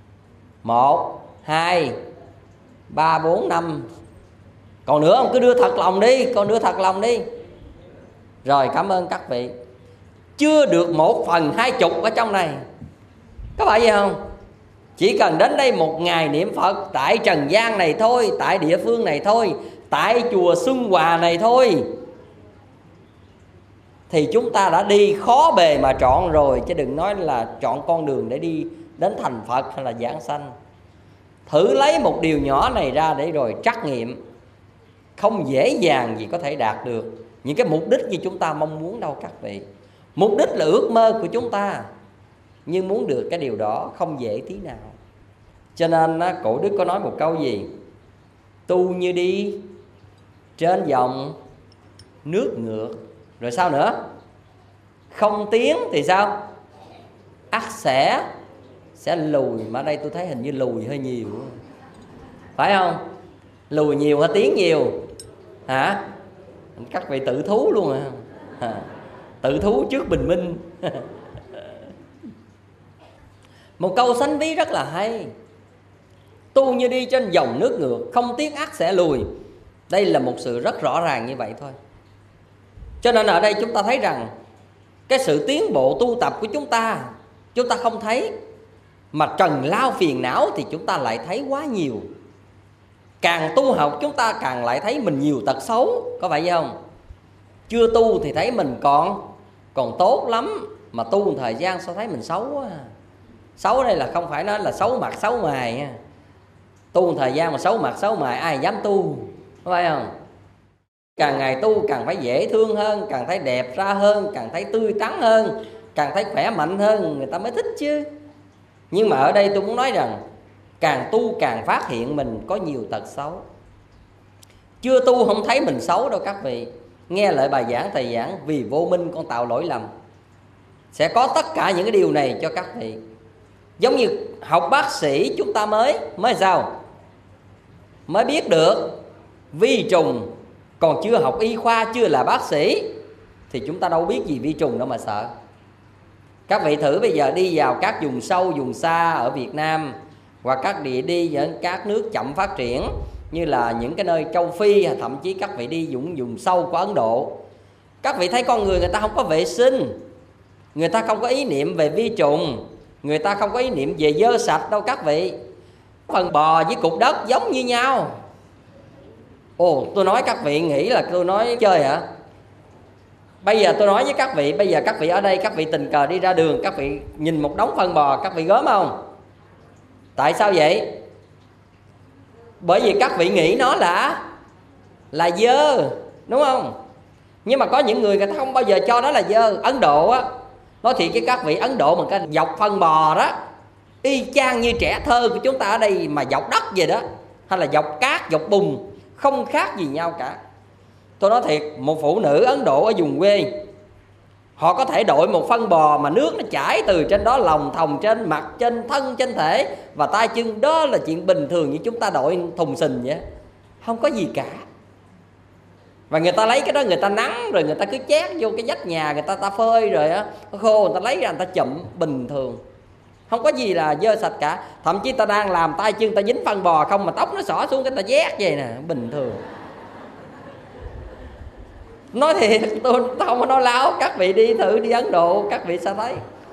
1, 2, 3, 4, 5. Còn nữa không? Cứ đưa thật lòng đi. Còn đưa thật lòng đi. Rồi, cảm ơn các vị. Chưa được 1/20 ở trong này. Có phải vậy không? Chỉ cần đến đây một ngày niệm Phật tại trần gian này thôi, tại địa phương này thôi, tại chùa Xuân Hòa này thôi, thì chúng ta đã đi khó bề mà chọn rồi. Chứ đừng nói là chọn con đường để đi đến thành Phật hay là giảng sanh. Thử lấy một điều nhỏ này ra để rồi trắc nghiệm. Không dễ dàng gì có thể đạt được những cái mục đích như chúng ta mong muốn đâu các vị. Mục đích là ước mơ của chúng ta, nhưng muốn được cái điều đó không dễ tí nào. Cho nên cổ đức có nói một câu gì? Tu như đi trên dòng nước ngược. Rồi sao nữa? Không tiến thì sao? Ắt sẽ lùi. Mà ở đây tôi thấy hình như lùi hơi nhiều, phải không? Lùi nhiều hay tiến nhiều? Hả? Các vị tự thú luôn hả? Tự thú trước bình minh. Một câu sánh ví rất là hay. Tu như đi trên dòng nước ngược, không tiến ắt sẽ lùi. Đây là một sự rất rõ ràng như vậy thôi. Cho nên ở đây chúng ta thấy rằng cái sự tiến bộ tu tập của chúng ta không thấy, mà trần lao phiền não thì chúng ta lại thấy quá nhiều. Càng tu học chúng ta càng lại thấy mình nhiều tật xấu. Có phải vậy không? Chưa tu thì thấy mình còn tốt lắm, mà tu một thời gian sao thấy mình xấu quá. Xấu đây là không phải nói là xấu mặt xấu mày nha. Tu một thời gian mà xấu mặt xấu mày ai dám tu. Có phải không? Càng ngày tu càng phải dễ thương hơn, càng thấy đẹp ra hơn, càng thấy tươi tắn hơn, càng thấy khỏe mạnh hơn, người ta mới thích chứ. Nhưng mà ở đây tôi muốn nói rằng càng tu càng phát hiện mình có nhiều tật xấu. Chưa tu không thấy mình xấu đâu các vị. Nghe lại bài giảng thầy giảng vì vô minh con tạo lỗi lầm, sẽ có tất cả những cái điều này cho các vị. Giống như học bác sĩ chúng ta mới sao? Mới biết được vi trùng. Còn chưa học y khoa, chưa là bác sĩ thì chúng ta đâu biết gì vi trùng đâu mà sợ. Các vị thử bây giờ đi vào các vùng sâu, vùng xa ở Việt Nam, hoặc các địa đi ở các nước chậm phát triển như là những cái nơi châu Phi, thậm chí các vị đi vùng sâu của Ấn Độ, các vị thấy con người ta không có vệ sinh, người ta không có ý niệm về vi trùng, người ta không có ý niệm về dơ sạch đâu các vị. Phần bò với cục đất giống như nhau. Ồ, tôi nói các vị nghĩ là tôi nói chơi hả? Bây giờ tôi nói với các vị, bây giờ các vị ở đây, các vị tình cờ đi ra đường, các vị nhìn một đống phân bò, các vị gớm không? Tại sao vậy? Bởi vì các vị nghĩ nó là dơ, đúng không? Nhưng mà có những người ta không bao giờ cho đó là dơ. Ấn Độ á, nói thiệt với các vị, Ấn Độ mà cái dọc phân bò đó, y chang như trẻ thơ của chúng ta ở đây mà dọc đất vậy đó, hay là dọc cát, dọc bùn, không khác gì nhau cả. Tôi nói thiệt, một phụ nữ Ấn Độ ở vùng quê, họ có thể đội một phân bò mà nước nó chảy từ trên đó lòng thòng trên mặt, trên thân, trên thể và tay chân. Đó là chuyện bình thường như chúng ta đội thùng sình vậy, không có gì cả. Và người ta lấy cái đó người ta nắng, rồi người ta cứ chét vô cái vách nhà người ta phơi rồi á, nó khô người ta lấy ra người ta chụm bình thường, không có gì là dơ sạch cả. Thậm chí ta đang làm tay chân ta dính phân bò không mà tóc nó xõa xuống cái ta vét vậy nè, bình thường. Nói thiệt, tôi không có nói láo, các vị đi thử đi Ấn Độ các vị sẽ thấy.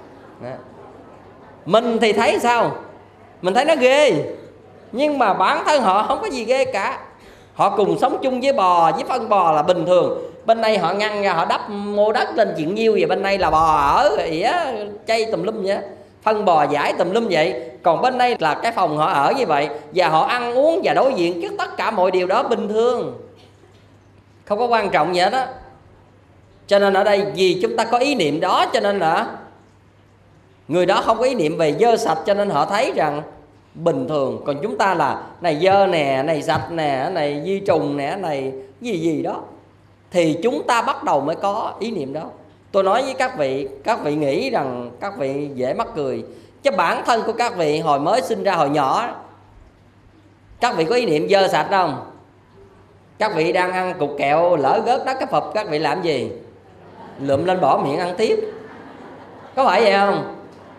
Mình thì thấy sao? Mình thấy nó ghê, nhưng mà bản thân họ không có gì ghê cả. Họ cùng sống chung với bò, với phân bò là bình thường. Bên đây họ ngăn ra, họ đắp mô đất lên chuyện nhiêu vậy, bên đây là bò ở ỉa chay tùm lum vậy, phân bò giải tùm lum vậy. Còn bên đây là cái phòng họ ở như vậy, và họ ăn uống và đối diện với tất cả mọi điều đó bình thường, không có quan trọng gì hết đó. Cho nên ở đây vì chúng ta có ý niệm đó, cho nên là người đó không có ý niệm về dơ sạch, cho nên họ thấy rằng bình thường. Còn chúng ta là này dơ nè, này sạch nè, này vi trùng nè, này gì gì đó, thì chúng ta bắt đầu mới có ý niệm đó. Tôi nói với các vị nghĩ rằng các vị dễ mắc cười, chứ bản thân của các vị hồi mới sinh ra, hồi nhỏ, các vị có ý niệm dơ sạch không? Các vị đang ăn cục kẹo lỡ gớt đất cái phập, các vị làm gì? Lượm lên bỏ miệng ăn tiếp, có phải vậy không?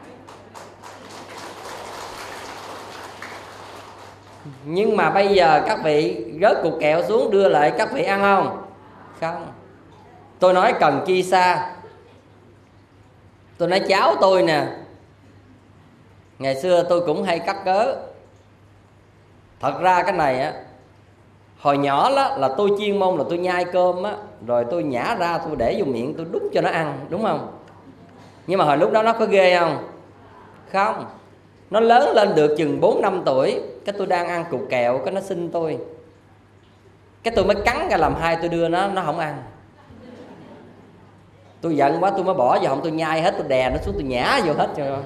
Nhưng mà bây giờ các vị rớt cục kẹo xuống đưa lại, các vị ăn không? Không. Tôi nói cần chi xa. Tôi nói cháu tôi nè, ngày xưa tôi cũng hay cắt cớ. Thật ra cái này á, hồi nhỏ đó là tôi chuyên môn là tôi nhai cơm á, rồi tôi nhả ra tôi để vô miệng tôi đút cho nó ăn, đúng không? Nhưng mà hồi lúc đó nó có ghê không? Không. Nó lớn lên được chừng 4-5 tuổi, cái tôi đang ăn cục kẹo, cái nó xin tôi, cái tôi mới cắn ra làm hai, tôi đưa nó không ăn. Tôi giận quá tôi mới bỏ vào họng, tôi nhai hết, tôi đè nó xuống, tôi nhả vô hết cho.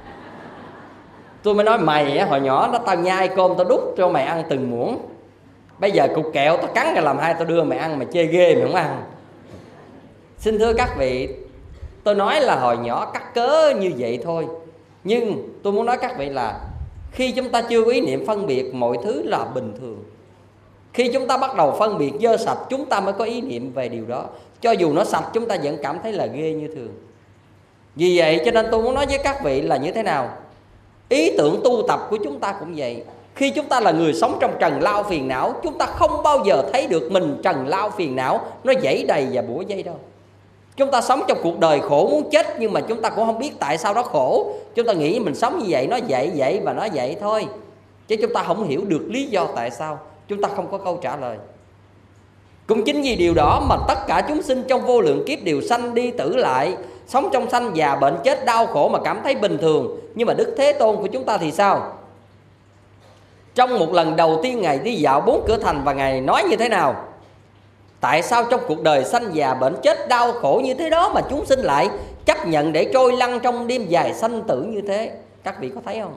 Tôi mới nói mày á, hồi nhỏ đó tao nhai cơm tao đút cho mày ăn từng muỗng, bây giờ cục kẹo tao cắn ra làm hai, tao đưa mày ăn, mày chê ghê mày không ăn. Xin thưa các vị, tôi nói là hồi nhỏ cắt cớ như vậy thôi, nhưng tôi muốn nói các vị là khi chúng ta chưa có ý niệm phân biệt mọi thứ là bình thường. Khi chúng ta bắt đầu phân biệt dơ sạch, chúng ta mới có ý niệm về điều đó. Cho dù nó sạch chúng ta vẫn cảm thấy là ghê như thường. Vì vậy cho nên tôi muốn nói với các vị là như thế nào? Ý tưởng tu tập của chúng ta cũng vậy. Khi chúng ta là người sống trong trần lao phiền não, chúng ta không bao giờ thấy được mình trần lao phiền não nó dãy đầy và bủa dây đâu. Chúng ta sống trong cuộc đời khổ muốn chết, nhưng mà chúng ta cũng không biết tại sao nó khổ. Chúng ta nghĩ mình sống như vậy, nó vậy và nó vậy thôi, chứ chúng ta không hiểu được lý do tại sao. Chúng ta không có câu trả lời. Cũng chính vì điều đó mà tất cả chúng sinh trong vô lượng kiếp đều sanh đi tử lại, sống trong sanh già bệnh chết đau khổ mà cảm thấy bình thường. Nhưng mà Đức Thế Tôn của chúng ta thì sao? Trong một lần đầu tiên Ngài đi dạo 4 cửa thành, và Ngài nói như thế nào? Tại sao trong cuộc đời sanh già bệnh chết đau khổ như thế đó mà chúng sinh lại chấp nhận để trôi lăn trong đêm dài sanh tử như thế? Các vị có thấy không?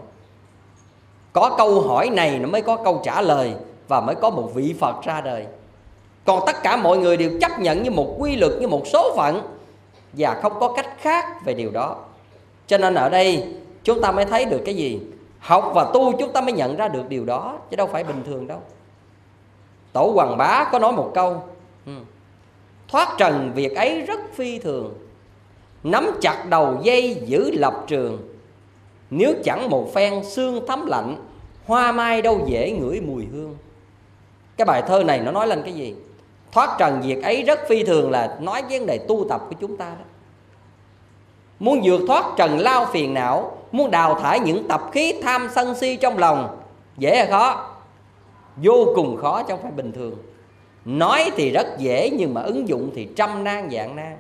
Có câu hỏi này nó mới có câu trả lời, và mới có một vị Phật ra đời. Còn tất cả mọi người đều chấp nhận như một quy luật, như một số phận, và không có cách khác về điều đó. Cho nên ở đây chúng ta mới thấy được cái gì? Học và tu chúng ta mới nhận ra được điều đó, chứ đâu phải bình thường đâu. Tổ Hoàng Bá có nói một câu: thoát trần việc ấy rất phi thường, nắm chặt đầu dây giữ lập trường. Nếu chẳng một phen xương thấm lạnh, hoa mai đâu dễ ngửi mùi hương. Cái bài thơ này nó nói lên cái gì? Thoát trần việc ấy rất phi thường là nói vấn đề tu tập của chúng ta đó. Muốn vượt thoát trần lao phiền não, muốn đào thải những tập khí tham sân si trong lòng, dễ hay khó? Vô cùng khó, chứ không phải bình thường. Nói thì rất dễ, nhưng mà ứng dụng thì trăm nan vạn nan.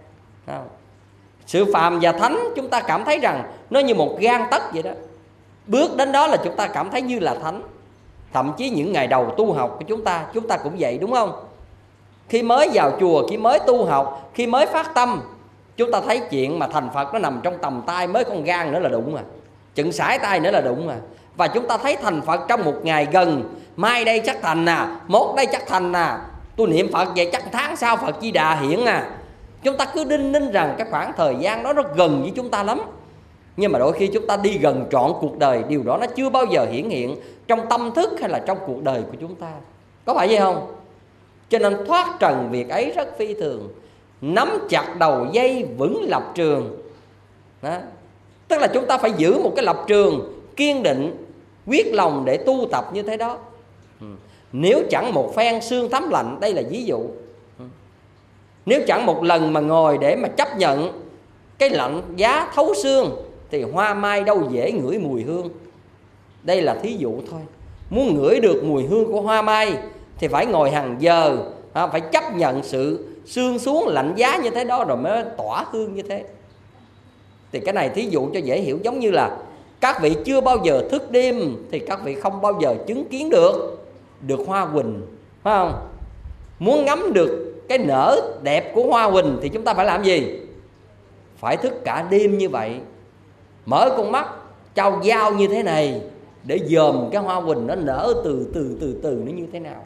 Sự phàm và thánh chúng ta cảm thấy rằng nó như một gang tấc vậy đó. Bước đến đó là chúng ta cảm thấy như là thánh. Thậm chí những ngày đầu tu học của chúng ta cũng vậy, đúng không? Khi mới vào chùa, khi mới tu học, khi mới phát tâm, chúng ta thấy chuyện mà thành Phật nó nằm trong tầm tay, mới con gan nữa là đụng à. chừng sải tay nữa là đụng à. Và chúng ta thấy thành Phật trong một ngày gần, mai đây chắc thành mốt đây chắc thành tôi niệm Phật vậy chắc tháng sau Phật Di Đà hiện Chúng ta cứ đinh ninh rằng cái khoảng thời gian đó nó gần với chúng ta lắm. Nhưng mà đôi khi chúng ta đi gần trọn cuộc đời, điều đó nó chưa bao giờ hiển hiện trong tâm thức hay là trong cuộc đời của chúng ta. Có phải vậy không? Cho nên thoát trần việc ấy rất phi thường. Nắm chặt đầu dây vững lập trường đó. Tức là chúng ta phải giữ một cái lập trường kiên định, quyết lòng để tu tập như thế đó. Nếu chẳng một phen sương thấm lạnh, đây là ví dụ. Nếu chẳng một lần mà ngồi để mà chấp nhận cái lạnh giá thấu xương, thì hoa mai đâu dễ ngửi mùi hương. Đây là thí dụ thôi. Muốn ngửi được mùi hương của hoa mai thì phải ngồi hàng giờ, phải chấp nhận sự sương xuống lạnh giá như thế đó rồi mới tỏa hương như thế. Thì cái này thí dụ cho dễ hiểu, giống như là các vị chưa bao giờ thức đêm thì các vị không bao giờ chứng kiến được hoa huỳnh, phải không? Muốn ngắm được cái nở đẹp của hoa huỳnh thì chúng ta phải làm gì? Phải thức cả đêm như vậy, mở con mắt trao dao như thế này để dòm cái hoa huỳnh nó nở từ từ nó như thế nào.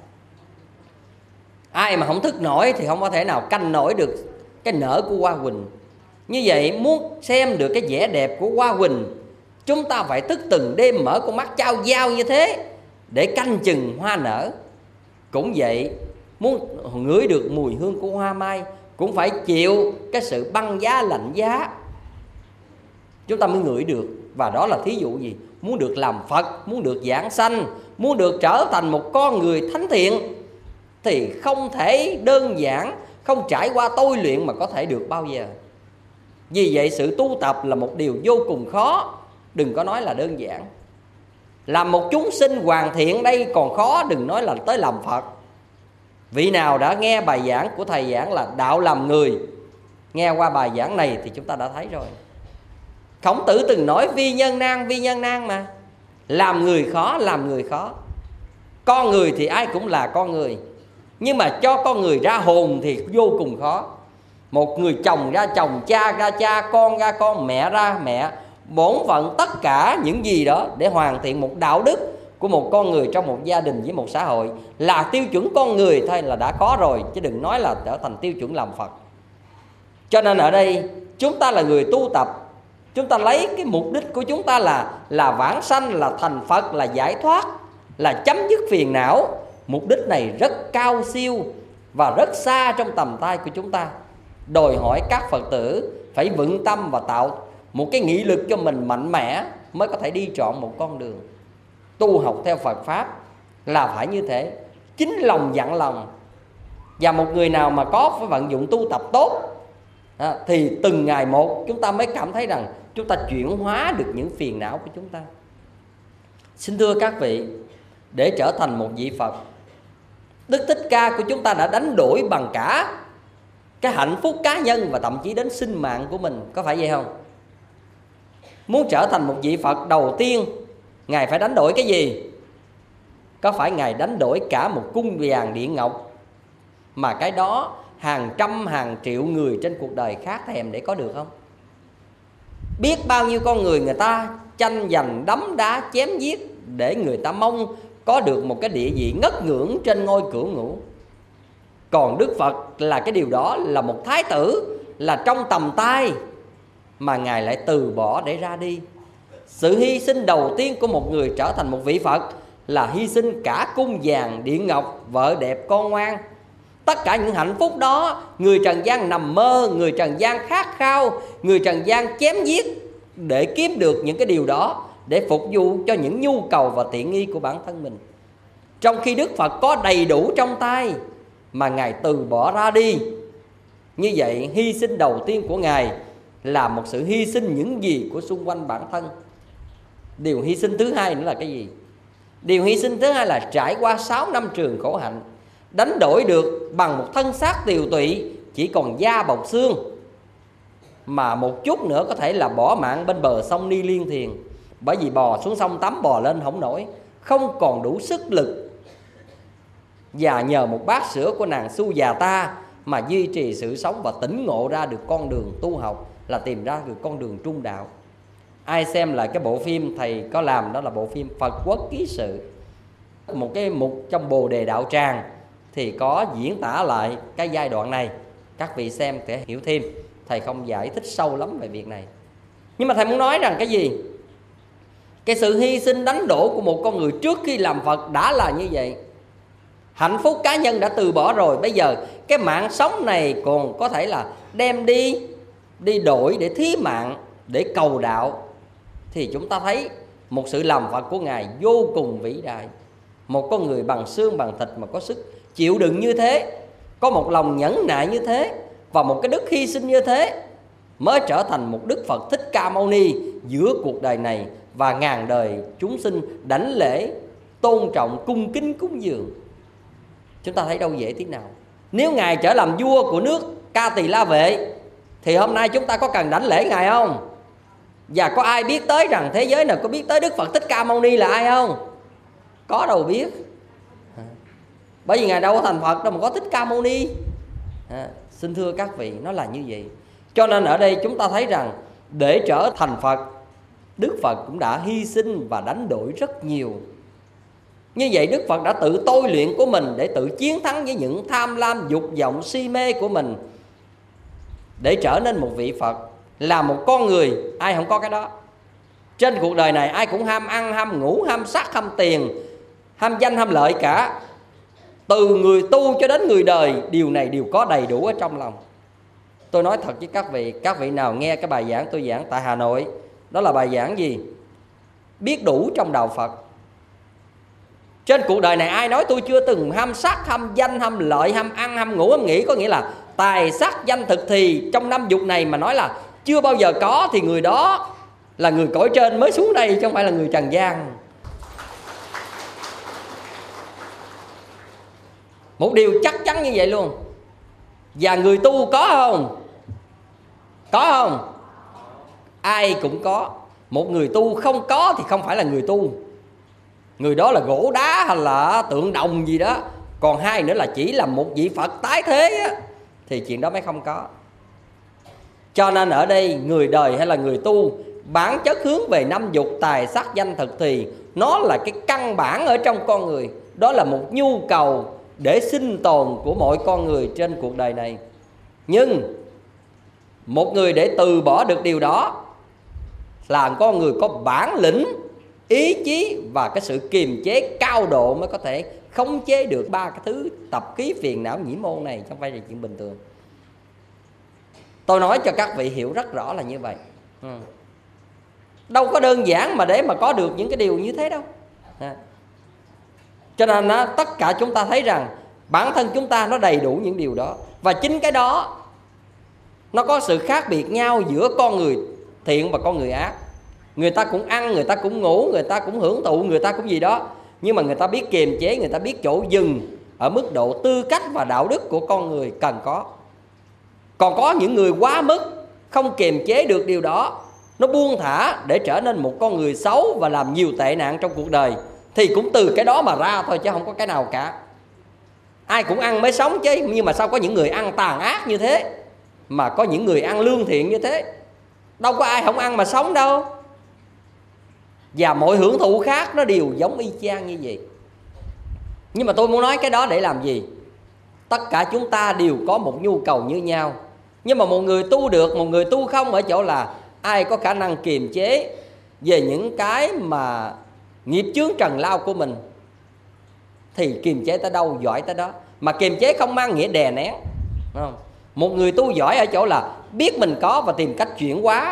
Ai mà không thức nổi thì không có thể nào canh nổi được cái nở của hoa huỳnh. Như vậy muốn xem được cái vẻ đẹp của hoa huỳnh, chúng ta phải thức từng đêm, mở con mắt trao dao như thế để canh chừng hoa nở. Cũng vậy, muốn ngửi được mùi hương của hoa mai cũng phải chịu cái sự băng giá lạnh giá, chúng ta mới ngửi được. Và đó là thí dụ gì? Muốn được làm Phật, muốn được giảng sanh, muốn được trở thành một con người thánh thiện thì không thể đơn giản, không trải qua tôi luyện mà có thể được bao giờ. Vì vậy sự tu tập là một điều vô cùng khó, đừng có nói là đơn giản. Làm một chúng sinh hoàn thiện đây còn khó, đừng nói là tới làm Phật. Vị nào đã nghe bài giảng của thầy giảng là đạo làm người, nghe qua bài giảng này thì chúng ta đã thấy rồi. Khổng Tử từng nói vi nhân nan mà. Làm người khó, làm người khó. Con người thì ai cũng là con người, nhưng mà cho con người ra hồn thì vô cùng khó. Một người chồng ra chồng, cha ra cha, con ra con, mẹ ra mẹ, bổn phận tất cả những gì đó để hoàn thiện một đạo đức của một con người trong một gia đình với một xã hội là tiêu chuẩn con người thôi là đã có rồi, chứ đừng nói là trở thành tiêu chuẩn làm Phật. Cho nên ở đây chúng ta là người tu tập, chúng ta lấy cái mục đích của chúng ta là vãng sanh, là thành Phật, là giải thoát, là chấm dứt phiền não. Mục đích này rất cao siêu và rất xa trong tầm tay của chúng ta, đòi hỏi các Phật tử phải vững tâm và tạo một cái nghị lực cho mình mạnh mẽ mới có thể đi trọn một con đường. Tu học theo Phật Pháp là phải như thế, chính lòng dặn lòng. Và một người nào mà có phải vận dụng tu tập tốt thì từng ngày một chúng ta mới cảm thấy rằng chúng ta chuyển hóa được những phiền não của chúng ta. Xin thưa các vị, để trở thành một vị Phật, Đức Thích Ca của chúng ta đã đánh đổi bằng cả cái hạnh phúc cá nhân và thậm chí đến sinh mạng của mình, có phải vậy không? Muốn trở thành một vị Phật đầu tiên, Ngài phải đánh đổi cái gì? Có phải Ngài đánh đổi cả một cung vàng điện ngọc mà cái đó hàng trăm hàng triệu người trên cuộc đời khát thèm để có được không? Biết bao nhiêu con người người ta tranh giành đấm đá chém giết để người ta mong có được một cái địa vị ngất ngưỡng trên ngôi cửu ngũ. Còn Đức Phật là cái điều đó là một thái tử, là trong tầm tay mà Ngài lại từ bỏ để ra đi. Sự hy sinh đầu tiên của một người trở thành một vị Phật là hy sinh cả cung vàng điện ngọc, vợ đẹp con ngoan. Tất cả những hạnh phúc đó người trần gian nằm mơ, người trần gian khát khao, người trần gian chém giết để kiếm được những cái điều đó, để phục vụ cho những nhu cầu và tiện nghi của bản thân mình. Trong khi Đức Phật có đầy đủ trong tay mà Ngài từ bỏ ra đi. Như vậy hy sinh đầu tiên của Ngài là một sự hy sinh những gì của xung quanh bản thân. Điều hy sinh thứ hai nữa là cái gì? Điều hy sinh thứ hai là trải qua 6 năm trường khổ hạnh, đánh đổi được bằng một thân xác tiều tụy, chỉ còn da bọc xương, mà một chút nữa có thể là bỏ mạng bên bờ sông Ni Liên Thiền. Bởi vì bò xuống sông tắm bò lên không nổi, không còn đủ sức lực. Và nhờ một bát sữa của nàng Su già ta mà duy trì sự sống và tỉnh ngộ ra được con đường tu học, là tìm ra được con đường trung đạo. ai xem lại cái bộ phim thầy có làm, đó là bộ phim Phật Quốc Ký Sự, một cái mục trong Bồ Đề Đạo Tràng thì có diễn tả lại cái giai đoạn này. Các vị xem để hiểu thêm. Thầy không giải thích sâu lắm về việc này, nhưng mà thầy muốn nói rằng cái gì? Cái sự hy sinh đánh đổ của một con người trước khi làm Phật đã là như vậy. Hạnh phúc cá nhân đã từ bỏ rồi, bây giờ cái mạng sống này còn có thể là đem đi đổi để thí mạng, để cầu đạo, thì chúng ta thấy một sự làm Phật của Ngài vô cùng vĩ đại. Một con người bằng xương bằng thịt mà có sức chịu đựng như thế, có một lòng nhẫn nại như thế, và một cái đức hy sinh như thế, mới trở thành một Đức Phật Thích Ca Mâu Ni giữa cuộc đời này, và ngàn đời chúng sinh đảnh lễ, tôn trọng, cung kính cúng dường. Chúng ta thấy đâu dễ tí nào. Nếu Ngài trở làm vua của nước Ca Tỳ La Vệ thì hôm nay chúng ta có cần đảnh lễ Ngài không? Và có ai biết tới rằng thế giới nào có biết tới Đức Phật Thích Ca Mâu Ni là ai không? Có đâu biết. Bởi vì Ngài đâu có thành Phật đâu mà có Thích Ca Mâu Ni. Xin thưa các vị, nó là như vậy. Cho nên ở đây chúng ta thấy rằng để trở thành Phật, Đức Phật cũng đã hy sinh và đánh đổi rất nhiều. Như vậy Đức Phật đã tự tôi luyện của mình để tự chiến thắng với những tham lam, dục vọng, si mê của mình, để trở nên một vị Phật. Là một con người, ai không có cái đó? Trên cuộc đời này ai cũng ham ăn, ham ngủ, ham sắc, ham tiền, ham danh, ham lợi cả. Từ người tu cho đến người đời, điều này đều có đầy đủ ở trong lòng. Tôi nói thật với các vị nào nghe cái bài giảng tôi giảng tại Hà Nội, đó là bài giảng gì? Biết đủ trong đạo Phật. Trên cuộc đời này ai nói tôi chưa từng ham sắc, ham danh, ham lợi, ham ăn, ham ngủ, ham nghỉ, có nghĩa là tài sắc danh thực thì trong 5 dục này mà nói là chưa bao giờ có, thì người đó là người cõi trên mới xuống đây, chứ không phải là người trần gian. Một điều chắc chắn như vậy luôn. Và người tu có không? Có không? Ai cũng có. Một người tu không có thì không phải là người tu. Người đó là gỗ đá hay là tượng đồng gì đó. Còn hai nữa là chỉ là một vị Phật tái thế á, thì chuyện đó mới không có. Cho nên ở đây người đời hay là người tu, bản chất hướng về 5 dục tài sắc danh thực thì nó là cái căn bản ở trong con người. Đó là một nhu cầu để sinh tồn của mọi con người trên cuộc đời này. Nhưng một người để từ bỏ được điều đó là con người có bản lĩnh, ý chí và cái sự kiềm chế cao độ mới có thể khống chế được 3 cái thứ tập khí phiền não nhiễm môn này, không phải là chuyện bình thường. Tôi nói cho các vị hiểu rất rõ là như vậy. Đâu có đơn giản mà để mà có được những cái điều như thế đâu. Cho nên tất cả chúng ta thấy rằng bản thân chúng ta nó đầy đủ những điều đó. Và chính cái đó nó có sự khác biệt nhau giữa con người thiện và con người ác. Người ta cũng ăn, người ta cũng ngủ, người ta cũng hưởng thụ, người ta cũng gì đó, nhưng mà người ta biết kiềm chế, người ta biết chỗ dừng ở mức độ tư cách và đạo đức của con người cần có. Còn có những người quá mức, không kiềm chế được điều đó, nó buông thả để trở nên một con người xấu và làm nhiều tệ nạn trong cuộc đời, thì cũng từ cái đó mà ra thôi, chứ không có cái nào cả. Ai cũng ăn mới sống chứ, nhưng mà sao có những người ăn tàn ác như thế, mà có những người ăn lương thiện như thế? Đâu có ai không ăn mà sống đâu. Và mọi hưởng thụ khác nó đều giống y chang như vậy. Nhưng mà tôi muốn nói cái đó để làm gì? Tất cả chúng ta đều có một nhu cầu như nhau. Nhưng mà một người tu được, một người tu không ở chỗ là ai có khả năng kiềm chế về những cái mà nghiệp chướng trần lao của mình thì kiềm chế tới đâu giỏi tới đó. Mà kiềm chế không mang nghĩa đè nén, không? Một người tu giỏi ở chỗ là biết mình có và tìm cách chuyển hóa.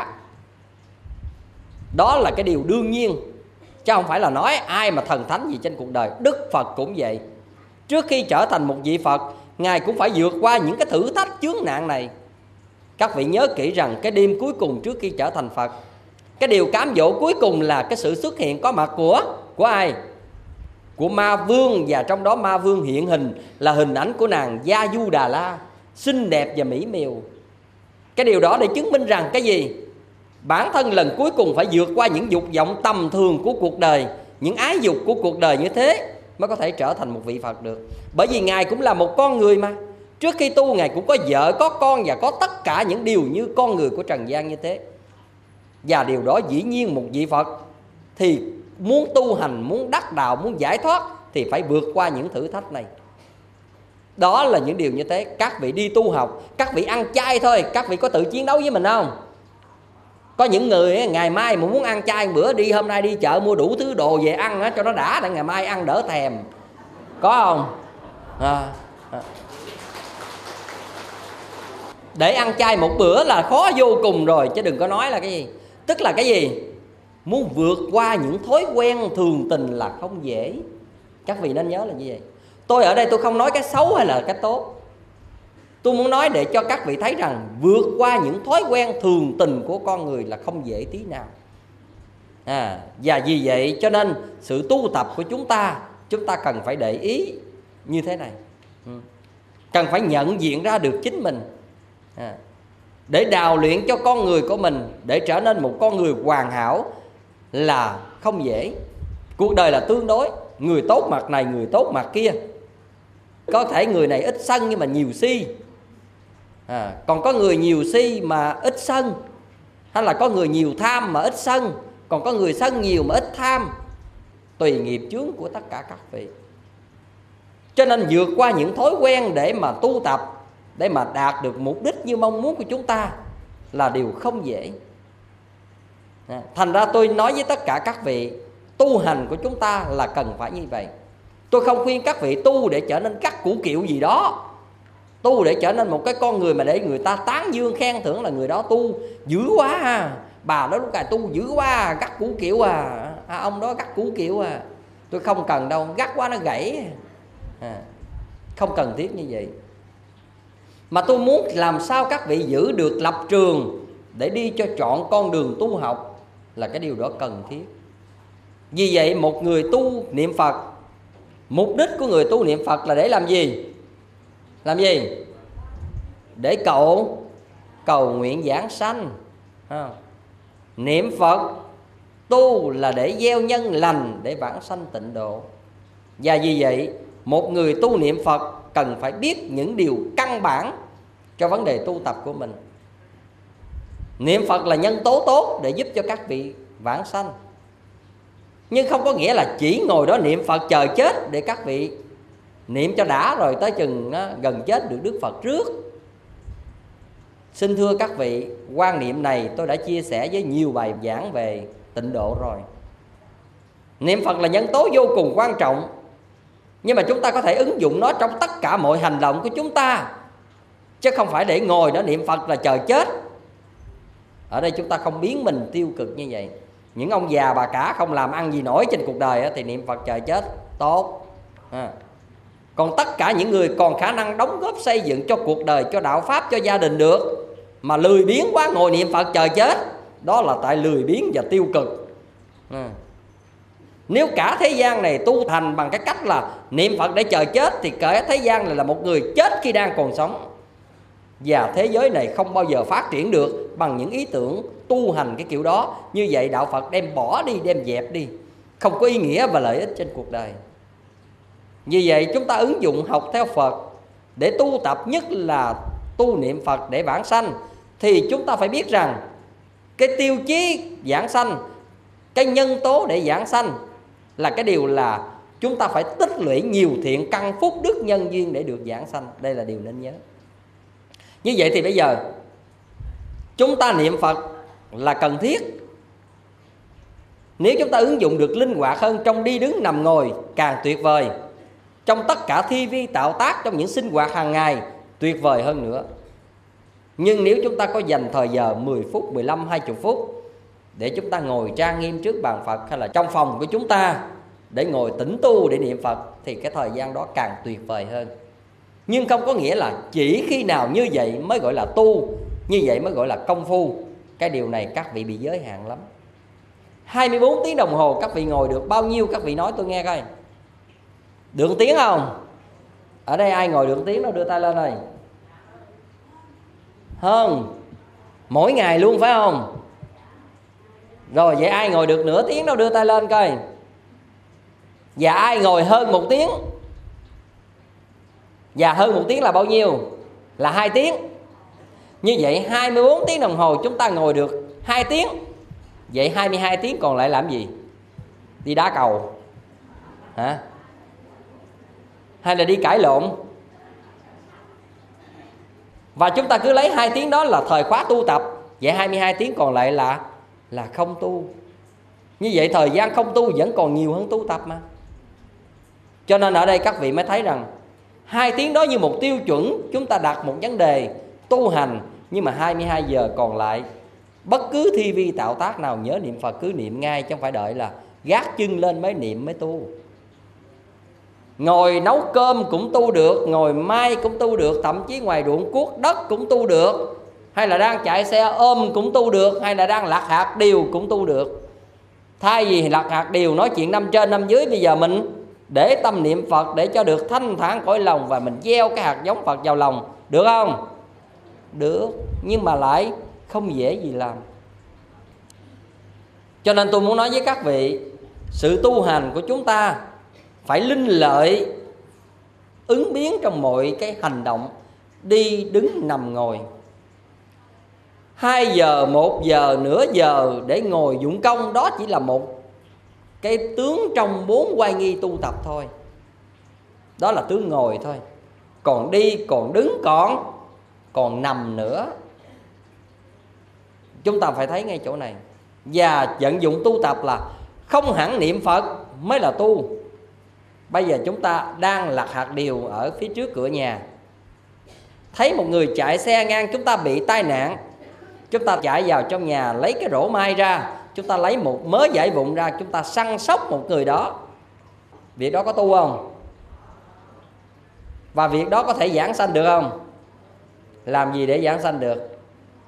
Đó là cái điều đương nhiên, chứ không phải là nói ai mà thần thánh gì trên cuộc đời. Đức Phật cũng vậy. Trước khi trở thành một vị Phật, Ngài cũng phải vượt qua những cái thử thách chướng nạn này. Các vị nhớ kỹ rằng cái đêm cuối cùng trước khi trở thành Phật, cái điều cám dỗ cuối cùng là cái sự xuất hiện có mặt của ai? Của Ma Vương. Và trong đó Ma Vương hiện hình là hình ảnh của nàng Gia Du Đà La, xinh đẹp và mỹ miều. Cái điều đó để chứng minh rằng cái gì? Bản thân lần cuối cùng phải vượt qua những dục vọng tầm thường của cuộc đời, những ái dục của cuộc đời như thế mới có thể trở thành một vị Phật được. Bởi vì Ngài cũng là một con người mà. Trước khi tu Ngài cũng có vợ, có con và có tất cả những điều như con người của trần gian như thế. Và điều đó dĩ nhiên một vị Phật thì muốn tu hành, muốn đắc đạo, muốn giải thoát thì phải vượt qua những thử thách này. Đó là những điều như thế. Các vị đi tu học, các vị ăn chay thôi, các vị có tự chiến đấu với mình không? Có những người ngày mai mà muốn ăn chay bữa, đi hôm nay đi chợ mua đủ thứ đồ về ăn cho nó đã, để ngày mai ăn đỡ thèm. Có không? Để ăn chay một bữa là khó vô cùng rồi, chứ đừng có nói là cái gì. Tức là cái gì? Muốn vượt qua những thói quen thường tình là không dễ. Các vị nên nhớ là như vậy. Tôi ở đây tôi không nói cái xấu hay là cái tốt. Tôi muốn nói để cho các vị thấy rằng vượt qua những thói quen thường tình của con người là không dễ tí nào. Và vì vậy cho nên sự tu tập của chúng ta cần phải để ý như thế này. Cần phải nhận diện ra được chính mình, để đào luyện cho con người của mình, để trở nên một con người hoàn hảo là không dễ. Cuộc đời là tương đối, người tốt mặt này, người tốt mặt kia. Có thể người này ít sân nhưng mà nhiều si, còn có người nhiều si mà ít sân. Hay là có người nhiều tham mà ít sân, còn có người sân nhiều mà ít tham. Tùy nghiệp chướng của tất cả các vị. Cho nên vượt qua những thói quen để mà tu tập, để mà đạt được mục đích như mong muốn của chúng ta là điều không dễ. Thành ra tôi nói với tất cả các vị, tu hành của chúng ta là cần phải như vậy. Tôi không khuyên các vị tu để trở nên các củ kiệu gì đó, tu để trở nên một cái con người mà để người ta tán dương khen thưởng là người đó tu dữ quá ha, bà đó lúc này tu dữ quá, gắt củ kiệu ông đó gắt củ kiệu Tôi không cần đâu, gắt quá nó gãy. Không cần thiết như vậy. Mà tôi muốn làm sao các vị giữ được lập trường để đi cho trọn con đường tu học là cái điều đó cần thiết. Vì vậy một người tu niệm Phật, mục đích của người tu niệm Phật là để làm gì? Làm gì? Để cầu nguyện giảng sanh. Niệm Phật tu là để gieo nhân lành, để vãng sanh tịnh độ. Và vì vậy một người tu niệm Phật cần phải biết những điều căn bản cho vấn đề tu tập của mình. Niệm Phật là nhân tố tốt để giúp cho các vị vãng sanh, nhưng không có nghĩa là chỉ ngồi đó niệm Phật chờ chết để các vị niệm cho đã rồi tới chừng gần chết được Đức Phật trước. Xin thưa các vị, quan niệm này tôi đã chia sẻ với nhiều bài giảng về tịnh độ rồi. Niệm Phật là nhân tố vô cùng quan trọng, nhưng mà chúng ta có thể ứng dụng nó trong tất cả mọi hành động của chúng ta, chứ không phải để ngồi đó niệm Phật là chờ chết. Ở đây chúng ta không biến mình tiêu cực như vậy. Những ông già bà cả không làm ăn gì nổi trên cuộc đời thì niệm Phật chờ chết tốt. Còn tất cả những người còn khả năng đóng góp xây dựng cho cuộc đời, cho đạo pháp, cho gia đình được, mà lười biếng quá ngồi niệm Phật chờ chết, đó là tại lười biếng và tiêu cực. Nếu cả thế gian này tu thành bằng cái cách là niệm Phật để chờ chết, thì cả thế gian này là một người chết khi đang còn sống. Và thế giới này không bao giờ phát triển được bằng những ý tưởng tu hành cái kiểu đó. Như vậy đạo Phật đem bỏ đi, đem dẹp đi, không có ý nghĩa và lợi ích trên cuộc đời. Như vậy chúng ta ứng dụng học theo Phật để tu tập, nhất là tu niệm Phật để vãng sanh, thì chúng ta phải biết rằng cái tiêu chí vãng sanh, cái nhân tố để vãng sanh là cái điều là chúng ta phải tích lũy nhiều thiện căn phúc đức nhân duyên để được vãng sanh. Đây là điều nên nhớ. Như vậy thì bây giờ chúng ta niệm Phật là cần thiết. Nếu chúng ta ứng dụng được linh hoạt hơn trong đi đứng nằm ngồi càng tuyệt vời. Trong tất cả thi vi tạo tác, trong những sinh hoạt hàng ngày tuyệt vời hơn nữa. Nhưng nếu chúng ta có dành thời giờ 10 phút, 15, 20 phút để chúng ta ngồi trang nghiêm trước bàn Phật, hay là trong phòng của chúng ta để ngồi tĩnh tu để niệm Phật, thì cái thời gian đó càng tuyệt vời hơn. Nhưng không có nghĩa là chỉ khi nào như vậy mới gọi là tu, như vậy mới gọi là công phu. Cái điều này các vị bị giới hạn lắm. 24 tiếng đồng hồ các vị ngồi được bao nhiêu? Các vị nói tôi nghe coi. Được tiếng không? Ở đây ai ngồi được tiếng đâu, đưa tay lên đây. Hơn. Mỗi ngày luôn phải không? Rồi vậy ai ngồi được nửa tiếng đâu, đưa tay lên coi. Và ai ngồi hơn 1 tiếng? Và hơn 1 tiếng là bao nhiêu? Là 2 tiếng. Như vậy 24 tiếng đồng hồ chúng ta ngồi được 2 tiếng. Vậy 22 tiếng còn lại làm gì? Đi đá cầu hả? Hay là đi cãi lộn? Và chúng ta cứ lấy 2 tiếng đó là thời khóa tu tập. Vậy 22 tiếng còn lại là không tu. Như vậy thời gian không tu vẫn còn nhiều hơn tu tập mà. Cho nên ở đây các vị mới thấy rằng 2 tiếng đó như một tiêu chuẩn, chúng ta đặt một vấn đề tu hành. Nhưng mà 22 giờ còn lại, bất cứ thi vi tạo tác nào nhớ niệm Phật cứ niệm ngay, chứ không phải đợi là gác chân lên mới niệm mới tu. Ngồi nấu cơm cũng tu được, ngồi may cũng tu được, thậm chí ngoài ruộng cuốc đất cũng tu được, hay là đang chạy xe ôm cũng tu được, hay là đang lặt hạt điều cũng tu được. Thay vì lặt hạt điều nói chuyện năm trên năm dưới, bây giờ mình để tâm niệm Phật để cho được thanh thản cõi lòng, và mình gieo cái hạt giống Phật vào lòng, được không? Được, nhưng mà lại không dễ gì làm. Cho nên tôi muốn nói với các vị, sự tu hành của chúng ta phải linh lợi, ứng biến trong mọi cái hành động, đi đứng nằm ngồi. 2 giờ, 1 giờ, nửa giờ để ngồi dụng công, đó chỉ là một cái tướng trong 4 oai nghi tu tập thôi. Đó là tướng ngồi thôi. Còn đi, còn đứng, còn nằm nữa. Chúng ta phải thấy ngay chỗ này. Và vận dụng tu tập là không hẳn niệm Phật mới là tu. Bây giờ chúng ta đang lặt hạt điều ở phía trước cửa nhà, thấy một người chạy xe ngang, chúng ta bị tai nạn, chúng ta chạy vào trong nhà lấy cái rổ mai ra, chúng ta lấy một mớ vải vụn ra, chúng ta săn sóc một người đó. Việc đó có tu không? Và việc đó có thể giảng sanh được không? Làm gì để giảng sanh được?